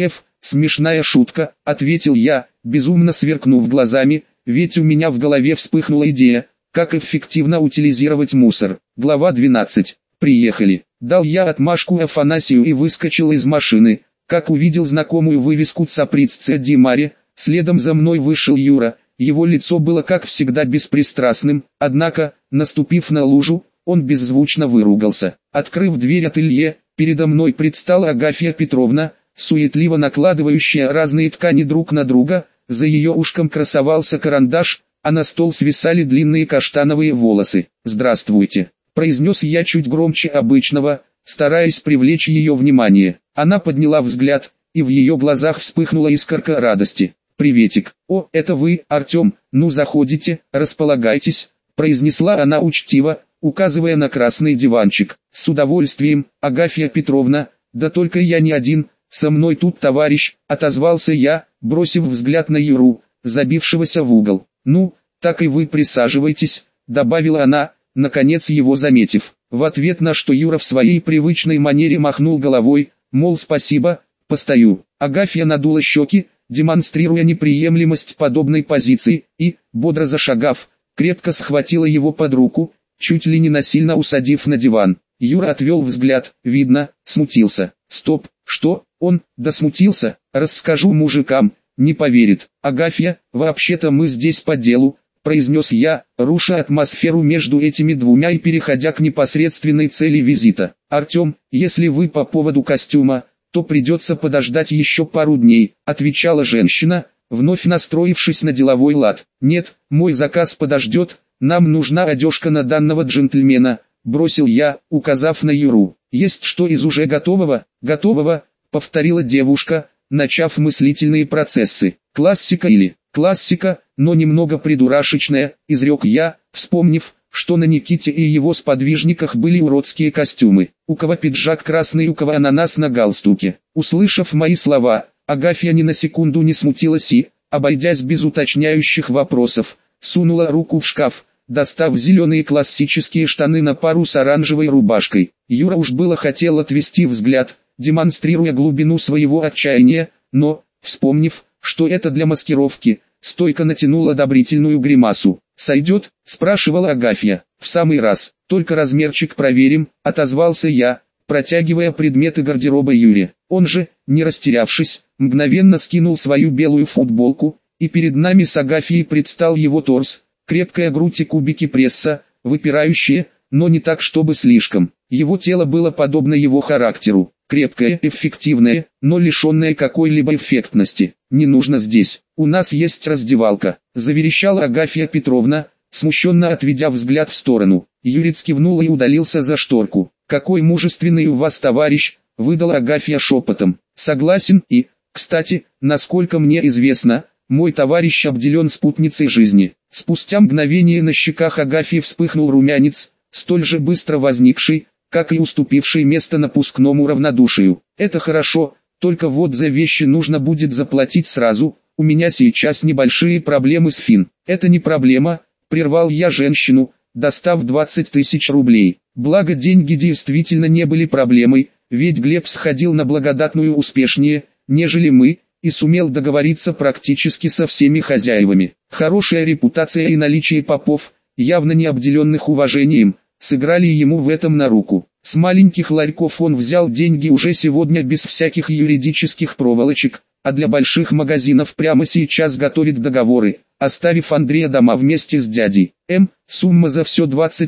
Смешная шутка», — ответил я, безумно сверкнув глазами, ведь у меня в голове вспыхнула идея, как эффективно утилизировать мусор. Глава 12. «Приехали». Дал я отмашку Афанасию и выскочил из машины, как увидел знакомую вывеску «Цаприц Димаре», следом за мной вышел Юра. Его лицо было как всегда беспристрастным, однако, наступив на лужу, он беззвучно выругался. Открыв дверь ателье, передо мной предстала Агафья Петровна, суетливо накладывающая разные ткани друг на друга, за ее ушком красовался карандаш, а на стол свисали длинные каштановые волосы. «Здравствуйте», — произнес я чуть громче обычного, стараясь привлечь ее внимание. Она подняла взгляд, и в ее глазах вспыхнула искорка радости. «Приветик. О, это вы, Артем, ну заходите, располагайтесь», — произнесла она учтиво, указывая на красный диванчик. «С удовольствием, Агафья Петровна, да только я не один, со мной тут товарищ», — отозвался я, бросив взгляд на Юру, забившегося в угол. «Ну, так и вы присаживайтесь», — добавила она, наконец его заметив. В ответ на что Юра в своей привычной манере махнул головой, мол спасибо, постою. Агафья надула щеки, демонстрируя неприемлемость подобной позиции, и, бодро зашагав, крепко схватила его под руку, чуть ли не насильно усадив на диван. Юра отвел взгляд, видно, смутился. «Стоп, что, он, да смутился, расскажу мужикам, не поверит». «Агафья, вообще-то мы здесь по делу», — произнес я, руша атмосферу между этими двумя и переходя к непосредственной цели визита. «Артем, если вы по поводу костюма, то придется подождать еще пару дней», — отвечала женщина, вновь настроившись на деловой лад. «Нет, мой заказ подождет, нам нужна одежка на данного джентльмена», — бросил я, указав на Юру. «Есть что из уже готового?» «Готового», — повторила девушка, начав мыслительные процессы. «Классика или...» «Классика, но немного придурашечная», — изрек я, вспомнив, что на Никите и его сподвижниках были уродские костюмы. У кого пиджак красный, у кого ананас на галстуке. Услышав мои слова, Агафья ни на секунду не смутилась и, обойдясь без уточняющих вопросов, сунула руку в шкаф, достав зеленые классические штаны на пару с оранжевой рубашкой. Юра уж было хотел отвести взгляд, демонстрируя глубину своего отчаяния, но, вспомнив, что это для маскировки, стойко натянул одобрительную гримасу. «Сойдет?» – спрашивала Агафья. «В самый раз, только размерчик проверим», – отозвался я, протягивая предметы гардероба Юре. Он же, не растерявшись, мгновенно скинул свою белую футболку, и перед нами с Агафьей предстал его торс, крепкая грудь и кубики пресса, выпирающие, но не так чтобы слишком. Его тело было подобно его характеру, крепкое, эффективное, но лишенное какой-либо эффектности. «Не нужно здесь, у нас есть раздевалка», — заверещала Агафья Петровна, смущенно отведя взгляд в сторону. Юрец кивнул и удалился за шторку. «Какой мужественный у вас товарищ», выдала Агафья шепотом. Согласен и, кстати, насколько мне известно, мой товарищ обделен спутницей жизни. Спустя мгновение на щеках Агафьи вспыхнул румянец, столь же быстро возникший, как и уступивший место напускному равнодушию. Это хорошо, только вот за вещи нужно будет заплатить сразу, у меня сейчас небольшие проблемы с Фин. Это не проблема, прервал я женщину, достав 20 тысяч рублей. Благо деньги действительно не были проблемой, ведь Глеб сходил на благодатную успешнее, нежели мы, и сумел договориться практически со всеми хозяевами. Хорошая репутация и наличие попов, явно не обделенных уважением, сыграли ему в этом на руку. С маленьких ларьков он взял деньги уже сегодня без всяких юридических проволочек, а для больших магазинов прямо сейчас готовит договоры, оставив Андрея дома вместе с дядей. Сумма за все 20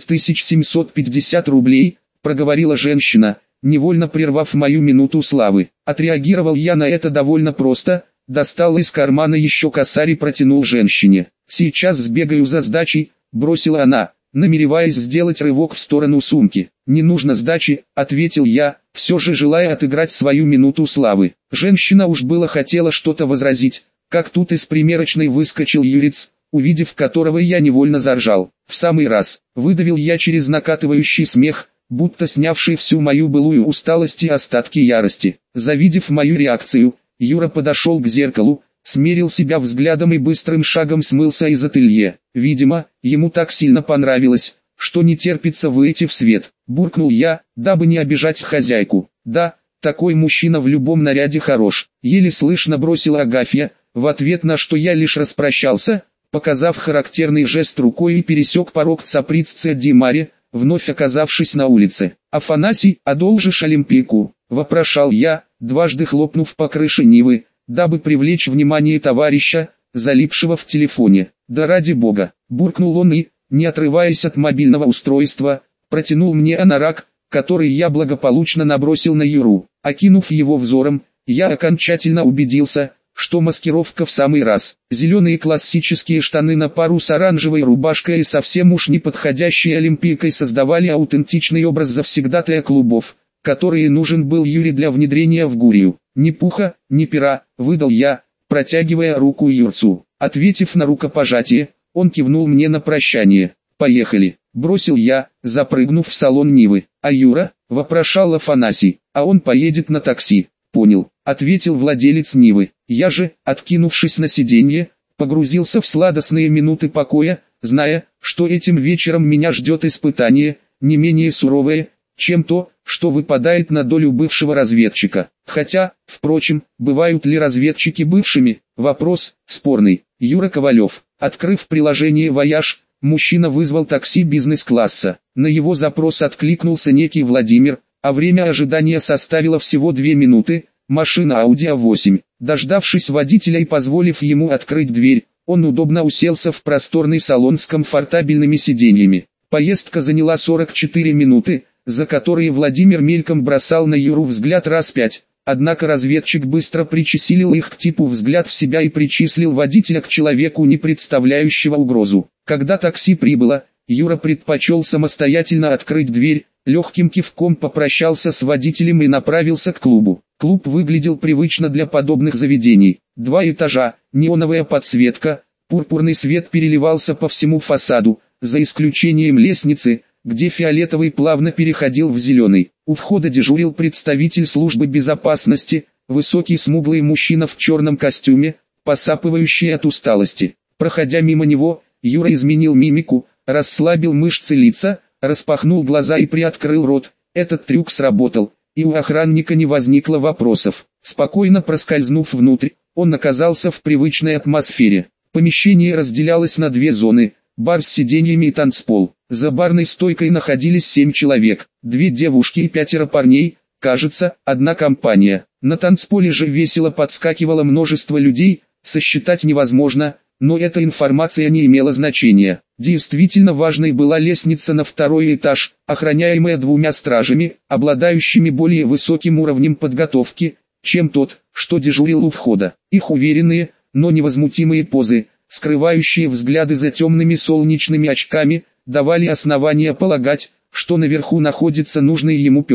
750 рублей, проговорила женщина, невольно прервав мою минуту славы. Отреагировал я на это довольно просто, достал из кармана еще косарь и протянул женщине. Сейчас сбегаю за сдачей, бросила она, намереваясь сделать рывок в сторону сумки. «Не нужно сдачи», — ответил я, все же желая отыграть свою минуту славы. Женщина уж было хотела что-то возразить, как тут из примерочной выскочил Юрец, увидев которого я невольно заржал. В самый раз, выдавил я через накатывающий смех, будто снявший всю мою былую усталость и остатки ярости. Завидев мою реакцию, Юра подошел к зеркалу, смерил себя взглядом и быстрым шагом смылся из ателье. Видимо, ему так сильно понравилось, что не терпится выйти в свет. Буркнул я, дабы не обижать хозяйку. Да, такой мужчина в любом наряде хорош. Еле слышно бросила Агафья, в ответ на что я лишь распрощался, показав характерный жест рукой и пересек порог Цаприцце ди Маре, вновь оказавшись на улице. «Афанасий, одолжишь Олимпийку?» – вопрошал я, дважды хлопнув по крыше Нивы, дабы привлечь внимание товарища, залипшего в телефоне. «Да ради бога!» – буркнул он и, не отрываясь от мобильного устройства, протянул мне анорак, который я благополучно набросил на Юру. Окинув его взором, я окончательно убедился, что маскировка в самый раз. Зеленые классические штаны на пару с оранжевой рубашкой и совсем уж не подходящей олимпийкой создавали аутентичный образ завсегдатая клубов, который нужен был Юре для внедрения в Гурию. «Ни пуха, ни пера», — выдал я, протягивая руку Юрцу. Ответив на рукопожатие, он кивнул мне на прощание. «Поехали», — бросил я, запрыгнув в салон Нивы. «А Юра?» — вопрошал Афанасий. «А он поедет на такси». «Понял», — ответил владелец Нивы. Я же, откинувшись на сиденье, погрузился в сладостные минуты покоя, зная, что этим вечером меня ждет испытание, не менее суровое, чем то, что выпадает на долю бывшего разведчика. Хотя, впрочем, бывают ли разведчики бывшими? Вопрос спорный. Юра Ковалев. Открыв приложение «Вояж», мужчина вызвал такси бизнес-класса. На его запрос откликнулся некий Владимир, а время ожидания составило всего 2 минуты. Машина Audi A8. Дождавшись водителя и позволив ему открыть дверь, он удобно уселся в просторный салон с комфортабельными сиденьями. Поездка заняла 44 минуты, за которые Владимир мельком бросал на Юру взгляд раз 5. Однако разведчик быстро причислил их к типу взгляд в себя и причислил водителя к человеку, не представляющего угрозу. Когда такси прибыло, Юра предпочел самостоятельно открыть дверь, легким кивком попрощался с водителем и направился к клубу. Клуб выглядел привычно для подобных заведений. 2 этажа, неоновая подсветка, пурпурный свет переливался по всему фасаду, за исключением лестницы, где фиолетовый плавно переходил в зеленый. У входа дежурил представитель службы безопасности, высокий смуглый мужчина в черном костюме, посапывающий от усталости. Проходя мимо него, Юра изменил мимику, расслабил мышцы лица, распахнул глаза и приоткрыл рот. Этот трюк сработал, и у охранника не возникло вопросов. Спокойно проскользнув внутрь, он оказался в привычной атмосфере. Помещение разделялось на 2 зоны: бар с сиденьями и танцпол. За барной стойкой находились 7 человек, 2 девушки и 5 парней, кажется, одна компания. На танцполе же весело подскакивало множество людей, сосчитать невозможно, но эта информация не имела значения. Действительно важной была лестница на 2-й этаж, охраняемая 2 стражами, обладающими более высоким уровнем подготовки, чем тот, что дежурил у входа. Их уверенные, но невозмутимые позы, скрывающие взгляды за темными солнечными очками, давали основания полагать, что наверху находится нужный ему Петр.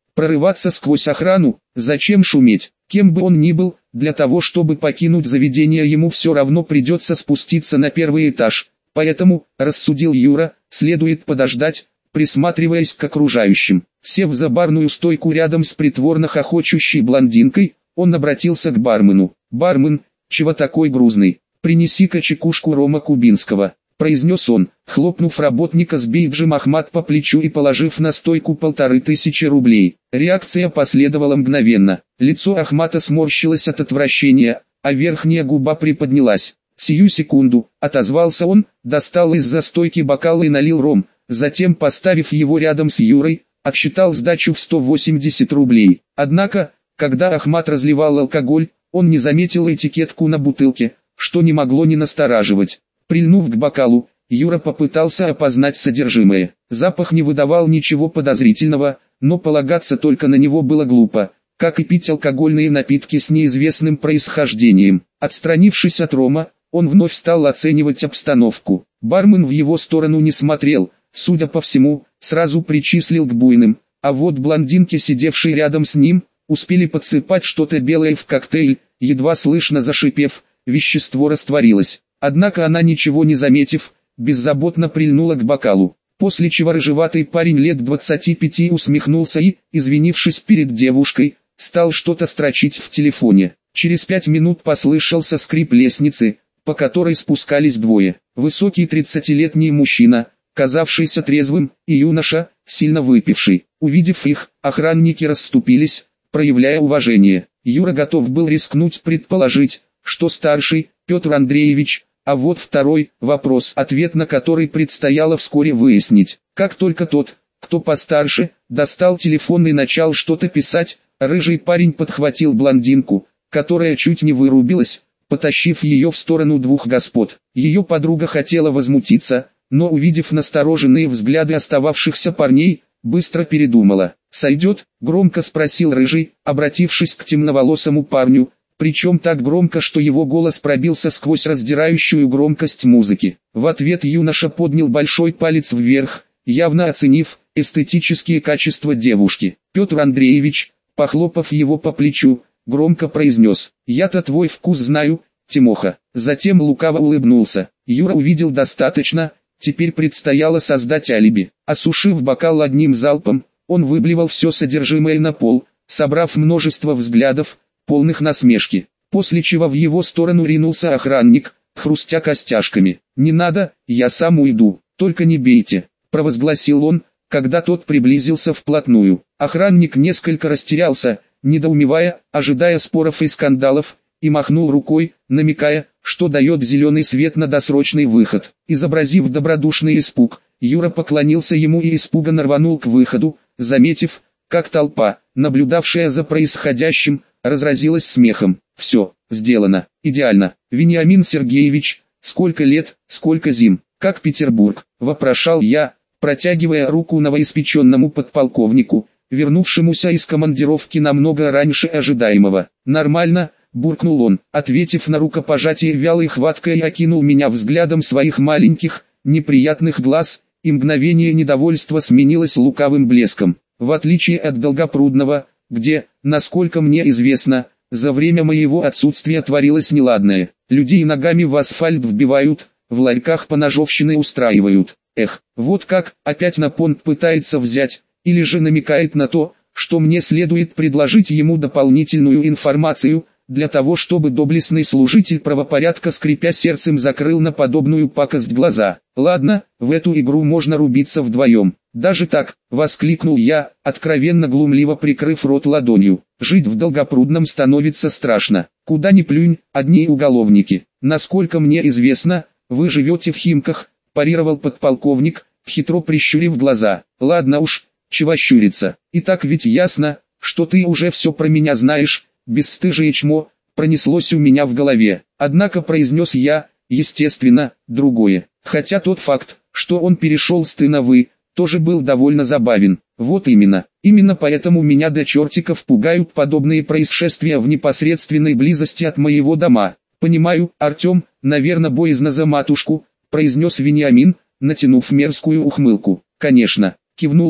Прорываться сквозь охрану, зачем шуметь? Кем бы он ни был, для того чтобы покинуть заведение ему все равно придется спуститься на первый этаж. Поэтому, рассудил Юра, следует подождать, присматриваясь к окружающим. Сев за барную стойку рядом с притворно хохочущей блондинкой, он обратился к бармену. «Бармен, чего такой грузный? Принеси-ка чекушку рома кубинского», произнес он, хлопнув работника с бейджем Ахмат по плечу и положив на стойку 1500 рублей. Реакция последовала мгновенно. Лицо Ахмата сморщилось от отвращения, а верхняя губа приподнялась. «Сию секунду», отозвался он, достал из-за стойки бокал и налил ром, затем, поставив его рядом с Юрой, отсчитал сдачу в 180 рублей. Однако, когда Ахмат разливал алкоголь, он не заметил этикетку на бутылке, что не могло не настораживать. Прильнув к бокалу, Юра попытался опознать содержимое. Запах не выдавал ничего подозрительного, но полагаться только на него было глупо, как и пить алкогольные напитки с неизвестным происхождением. Отстранившись от рома, он вновь стал оценивать обстановку. Бармен в его сторону не смотрел, судя по всему, сразу причислил к буйным, а вот блондинки, сидевшие рядом с ним, успели подсыпать что-то белое в коктейль, едва слышно зашипев, вещество растворилось. Однако она, ничего не заметив, беззаботно прильнула к бокалу, после чего рыжеватый парень лет 25 усмехнулся и, извинившись перед девушкой, стал что-то строчить в телефоне. Через 5 минут послышался скрип лестницы, по которой спускались двое. Высокий 30-летний мужчина, казавшийся трезвым, и юноша, сильно выпивший. Увидев их, охранники расступились, проявляя уважение. Юра готов был рискнуть предположить, что старший, Петр Андреевич, а вот второй, вопрос, ответ на который предстояло вскоре выяснить. Как только тот, кто постарше, достал телефон и начал что-то писать, рыжий парень подхватил блондинку, которая чуть не вырубилась, потащив ее в сторону двух господ. Ее подруга хотела возмутиться, но, увидев настороженные взгляды остававшихся парней, быстро передумала. «Сойдет?» — громко спросил рыжий, обратившись к темноволосому парню, причем так громко, что его голос пробился сквозь раздирающую громкость музыки. В ответ юноша поднял большой палец вверх, явно оценив эстетические качества девушки. Петр Андреевич, похлопав его по плечу, громко произнес: «Я-то твой вкус знаю, Тимоха». Затем лукаво улыбнулся. Юра увидел достаточно, теперь предстояло создать алиби. Осушив бокал одним залпом, он выблевал все содержимое на пол, собрав множество взглядов, полных насмешки, после чего в его сторону ринулся охранник, хрустя костяшками. «Не надо, я сам уйду, только не бейте», — провозгласил он, когда тот приблизился вплотную. Охранник несколько растерялся, недоумевая, ожидая споров и скандалов, и махнул рукой, намекая, что дает зеленый свет на досрочный выход. Изобразив добродушный испуг, Юра поклонился ему и испуганно рванул к выходу, заметив, как толпа, наблюдавшая за происходящим, разразилась смехом. «Все, сделано, идеально. Вениамин Сергеевич, сколько лет, сколько зим, как Петербург?» – вопрошал я, протягивая руку новоиспеченному подполковнику, вернувшемуся из командировки намного раньше ожидаемого. «Нормально», – буркнул он, ответив на рукопожатие вялой хваткой, окинул меня взглядом своих маленьких, неприятных глаз, и мгновение недовольства сменилось лукавым блеском. В отличие от Долгопрудного, где, насколько мне известно, за время моего отсутствия творилось неладное. Людей ногами в асфальт вбивают, в ларьках поножовщины устраивают. Эх, вот как, опять на понт пытается взять, или же намекает на то, что мне следует предложить ему дополнительную информацию, для того чтобы доблестный служитель правопорядка, скрипя сердцем, закрыл на подобную пакость глаза. Ладно, в эту игру можно рубиться вдвоем. «Даже так», — воскликнул я, откровенно глумливо прикрыв рот ладонью. «Жить в Долгопрудном становится страшно. Куда ни плюнь, одни уголовники. Насколько мне известно, вы живете в Химках», — парировал подполковник, хитро прищурив глаза. «Ладно уж, чего щуриться. И так ведь ясно, что ты уже все про меня знаешь», — бесстыжее чмо, пронеслось у меня в голове. Однако произнес я, естественно, другое. Хотя тот факт, что он перешел с «ты» на «вы», тоже был довольно забавен. Вот именно поэтому меня до чертиков пугают подобные происшествия в непосредственной близости от моего дома. «Понимаю, Артем, наверное, боязно за матушку», — произнес Вениамин, натянув мерзкую ухмылку. «Конечно», — кивнул я,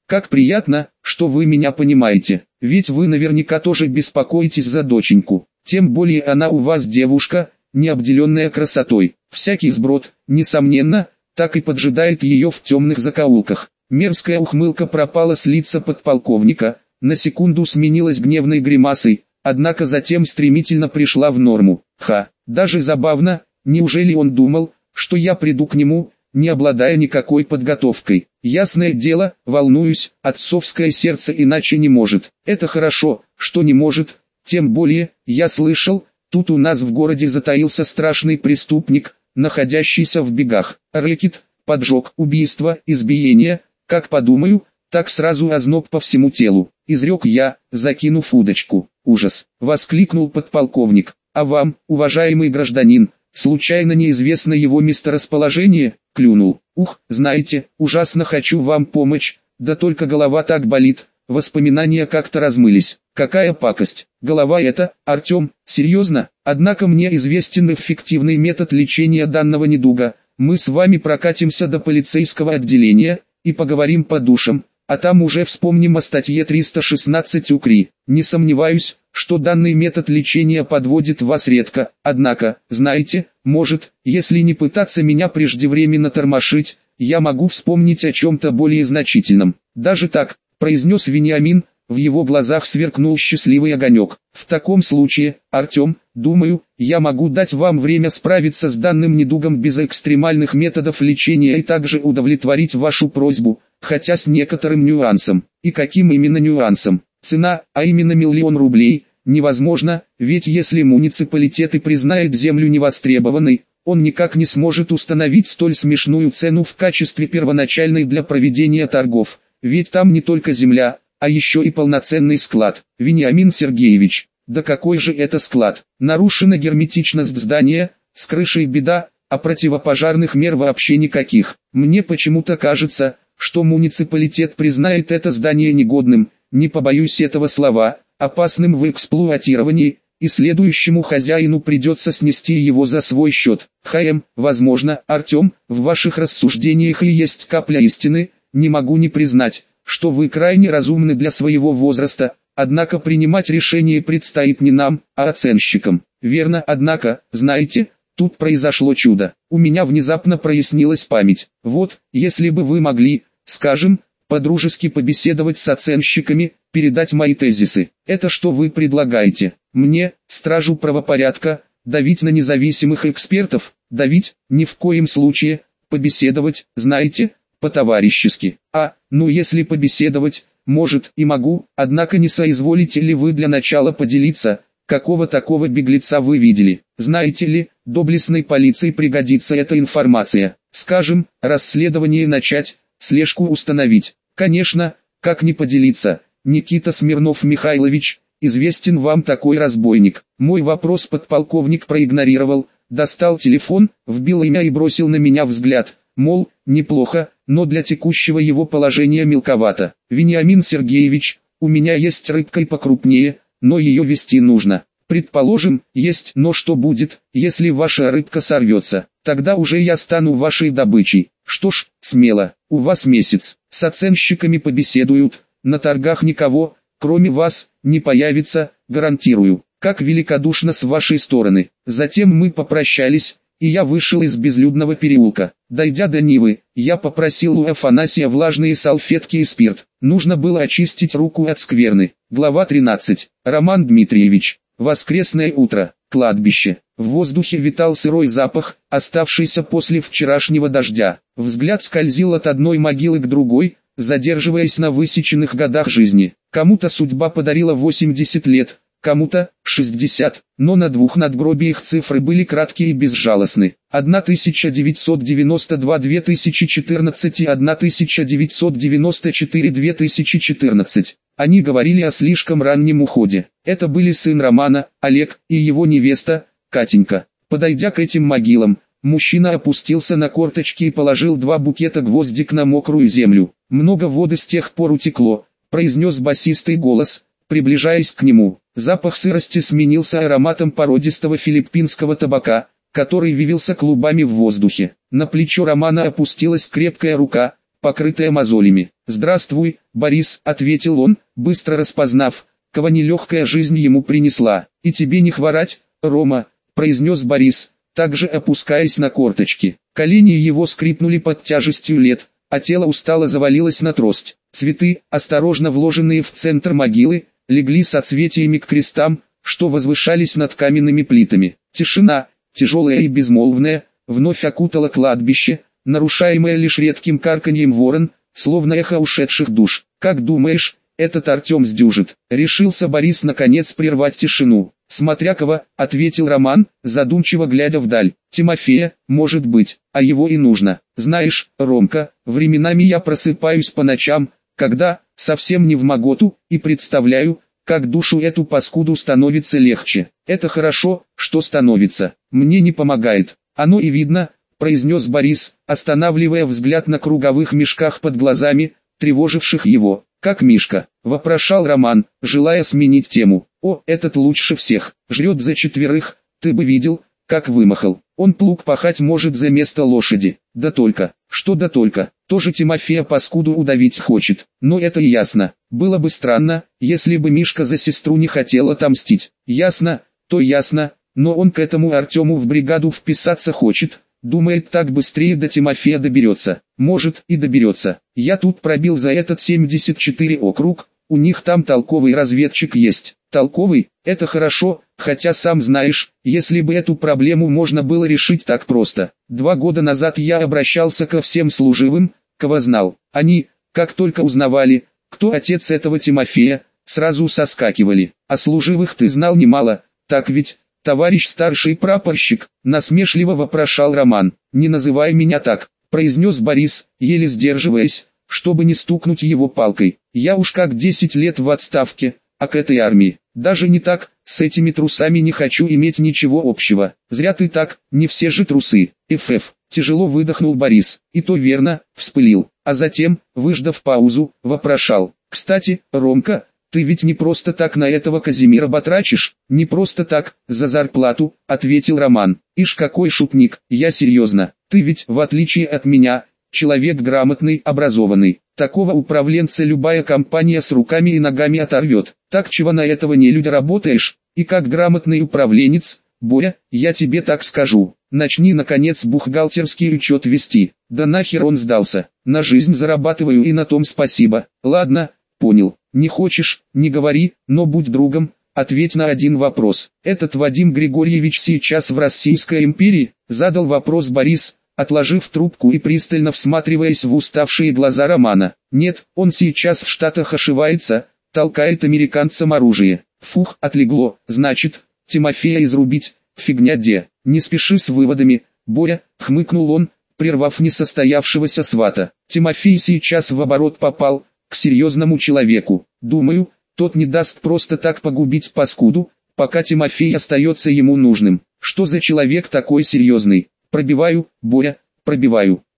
Как приятно, что вы меня понимаете, ведь вы наверняка тоже беспокоитесь за доченьку. Тем более она у вас девушка, не обделенная красотой. Всякий сброд, несомненно, так и поджидает ее в темных закоулках. Мерзкая ухмылка пропала с лица подполковника, на секунду сменилась гневной гримасой, однако затем стремительно пришла в норму. Даже забавно, неужели он думал, что я приду к нему, не обладая никакой подготовкой? Ясное дело, волнуюсь, отцовское сердце иначе не может. Это хорошо, что не может, тем более, я слышал, тут у нас в городе затаился страшный преступник, находящийся в бегах. Рэкет, поджог, убийство, избиение, как подумаю, так сразу озноб по всему телу, изрек я, закинув удочку. Ужас, воскликнул подполковник. А вам, уважаемый гражданин, случайно неизвестно его месторасположение? Клюнул. Знаете, ужасно хочу вам помочь, да только голова так болит. Воспоминания как-то размылись. Какая пакость. Голова это, Артем, серьезно? Однако мне известен эффективный метод лечения данного недуга. Мы с вами прокатимся до полицейского отделения и поговорим по душам, а там уже вспомним о статье 316 УКРИ. Не сомневаюсь, что данный метод лечения подводит вас редко, однако, знаете, может, если не пытаться меня преждевременно тормошить, я могу вспомнить о чем-то более значительном. Даже так, произнес Вениамин, в его глазах сверкнул счастливый огонек. В таком случае, Артем, думаю, я могу дать вам время справиться с данным недугом без экстремальных методов лечения и также удовлетворить вашу просьбу, хотя с некоторым нюансом. И каким именно нюансом? Цена, а именно 1 000 000 рублей, невозможно, ведь если муниципалитет и признает землю невостребованной, он никак не сможет установить столь смешную цену в качестве первоначальной для проведения торгов, ведь там не только земля, а еще и полноценный склад. Вениамин Сергеевич, да какой же это склад? Нарушена герметичность здания, с крышей беда, а противопожарных мер вообще никаких. Мне почему-то кажется, что муниципалитет признает это здание негодным, не побоюсь этого слова, опасным в эксплуатировании, и следующему хозяину придется снести его за свой счет. Возможно, Артем, в ваших рассуждениях и есть капля истины, не могу не признать, что вы крайне разумны для своего возраста, однако принимать решение предстоит не нам, а оценщикам. Верно, однако, знаете, тут произошло чудо. У меня внезапно прояснилась память. Вот, если бы вы могли, скажем, по-дружески побеседовать с оценщиками, передать мои тезисы. Это что вы предлагаете? Мне, стражу правопорядка, давить на независимых экспертов? Давить? Ни в коем случае. Побеседовать, знаете, по-товарищески. Ну если побеседовать, может и могу, однако не соизволите ли вы для начала поделиться, какого такого беглеца вы видели? Знаете ли, доблестной полиции пригодится эта информация. Скажем, расследование начать, слежку установить. Конечно, как не поделиться, Никита Смирнов Михайлович, известен вам такой разбойник? Мой вопрос подполковник проигнорировал, достал телефон, вбил имя и бросил на меня взгляд, мол, неплохо, но для текущего его положения мелковато. Вениамин Сергеевич, у меня есть рыбка и покрупнее, но ее вести нужно. Предположим, есть, но что будет, если ваша рыбка сорвется? Тогда уже я стану вашей добычей. Что ж, смело, у вас месяц, с оценщиками побеседуют, на торгах никого, кроме вас, не появится, гарантирую. Как великодушно с вашей стороны. Затем мы попрощались, и я вышел из безлюдного переулка. Дойдя до Нивы, я попросил у Афанасия влажные салфетки и спирт. Нужно было очистить руку от скверны. Глава 13. Роман Дмитриевич. Воскресное утро. Кладбище. В воздухе витал сырой запах, оставшийся после вчерашнего дождя. Взгляд скользил от одной могилы к другой, задерживаясь на высеченных годах жизни. Кому-то судьба подарила 80 лет, кому-то 60, но на двух надгробиях цифры были краткие и безжалостны. 1992-2014 и 1994-2014. Они говорили о слишком раннем уходе. Это были сын Романа, Олег, и его невеста, Катенька. Подойдя к этим могилам, мужчина опустился на корточки и положил 2 букета гвоздик на мокрую землю. «Много воды с тех пор утекло», — произнес басистый голос, приближаясь к нему. Запах сырости сменился ароматом породистого филиппинского табака, который вивился клубами в воздухе. На плечо Романа опустилась крепкая рука, покрытая мозолями. «Здравствуй, Борис», — ответил он, быстро распознав, кого нелегкая жизнь ему принесла. «И тебе не хворать, Рома», — произнес Борис, также опускаясь на корточки. Колени его скрипнули под тяжестью лет, а тело устало завалилось на трость. Цветы, осторожно вложенные в центр могилы, легли соцветиями к крестам, что возвышались над каменными плитами. Тишина, тяжелая и безмолвная, вновь окутала кладбище, нарушаемое лишь редким карканьем ворон, словно эхо ушедших душ. «Как думаешь, этот Артем сдюжит?» — решился Борис наконец прервать тишину. «Смотря кого», — ответил Роман, задумчиво глядя вдаль. «Тимофея, может быть, а его и нужно. Знаешь, Ромка, временами я просыпаюсь по ночам, когда совсем не вмоготу, и представляю, как душу эту паскуду становится легче. Это хорошо, что становится. Мне не помогает. Оно и видно», — произнес Борис, останавливая взгляд на круговых мешках под глазами, тревоживших его. «Как Мишка?» — вопрошал Роман, желая сменить тему. «О, этот лучше всех, жрет за четверых, ты бы видел, как вымахал. Он плуг пахать может за место лошади. Да только, что да только, тоже Тимофея паскуду удавить хочет. Но это и ясно. Было бы странно, если бы Мишка за сестру не хотел отомстить. Ясно, то ясно, но он к этому Артему в бригаду вписаться хочет». Думает, так быстрее до Тимофея доберется. Может и доберется. Я тут пробил за этот 74 округ, у них там толковый разведчик есть. Толковый, это хорошо, хотя сам знаешь, если бы эту проблему можно было решить так просто. 2 года назад я обращался ко всем служивым, кого знал. Они, как только узнавали, кто отец этого Тимофея, сразу соскакивали. А служивых ты знал немало, так ведь? «Товарищ старший прапорщик», — насмешливо вопрошал Роман. «Не называй меня так», — произнес Борис, еле сдерживаясь, чтобы не стукнуть его палкой. «Я уж как 10 лет в отставке, а к этой армии. Даже не так, с этими трусами не хочу иметь ничего общего. Зря ты так, не все же трусы». Тяжело выдохнул Борис. «И то верно», — вспылил. А затем, выждав паузу, вопрошал. «Кстати, Ромка, ты ведь не просто так на этого Казимира батрачишь?» «Не просто так, за зарплату», — ответил Роман. «Ишь какой шутник, я серьезно. Ты ведь, в отличие от меня, человек грамотный, образованный. Такого управленца любая компания с руками и ногами оторвет. Так чего на этого нелюдя работаешь? И как грамотный управленец, Боря, я тебе так скажу. Начни наконец бухгалтерский учет вести. Да нахер он сдался. На жизнь зарабатываю и на том спасибо. Ладно, понял. Не хочешь, не говори, но будь другом, ответь на один вопрос. Этот Вадим Григорьевич сейчас в Российской империи? Задал вопрос Борис, отложив трубку и пристально всматриваясь в уставшие глаза Романа. Нет, он сейчас в Штатах ошивается, толкает американцам оружие. Фух, отлегло, значит, Тимофея изрубить, фигня де. Не спеши с выводами, Боря, хмыкнул он, прервав несостоявшегося свата. Тимофей сейчас в оборот попал, к серьезному человеку. Думаю, тот не даст просто так погубить паскуду, пока Тимофей остается ему нужным. Что за человек такой серьезный? Пробиваю, Боря, пробиваю.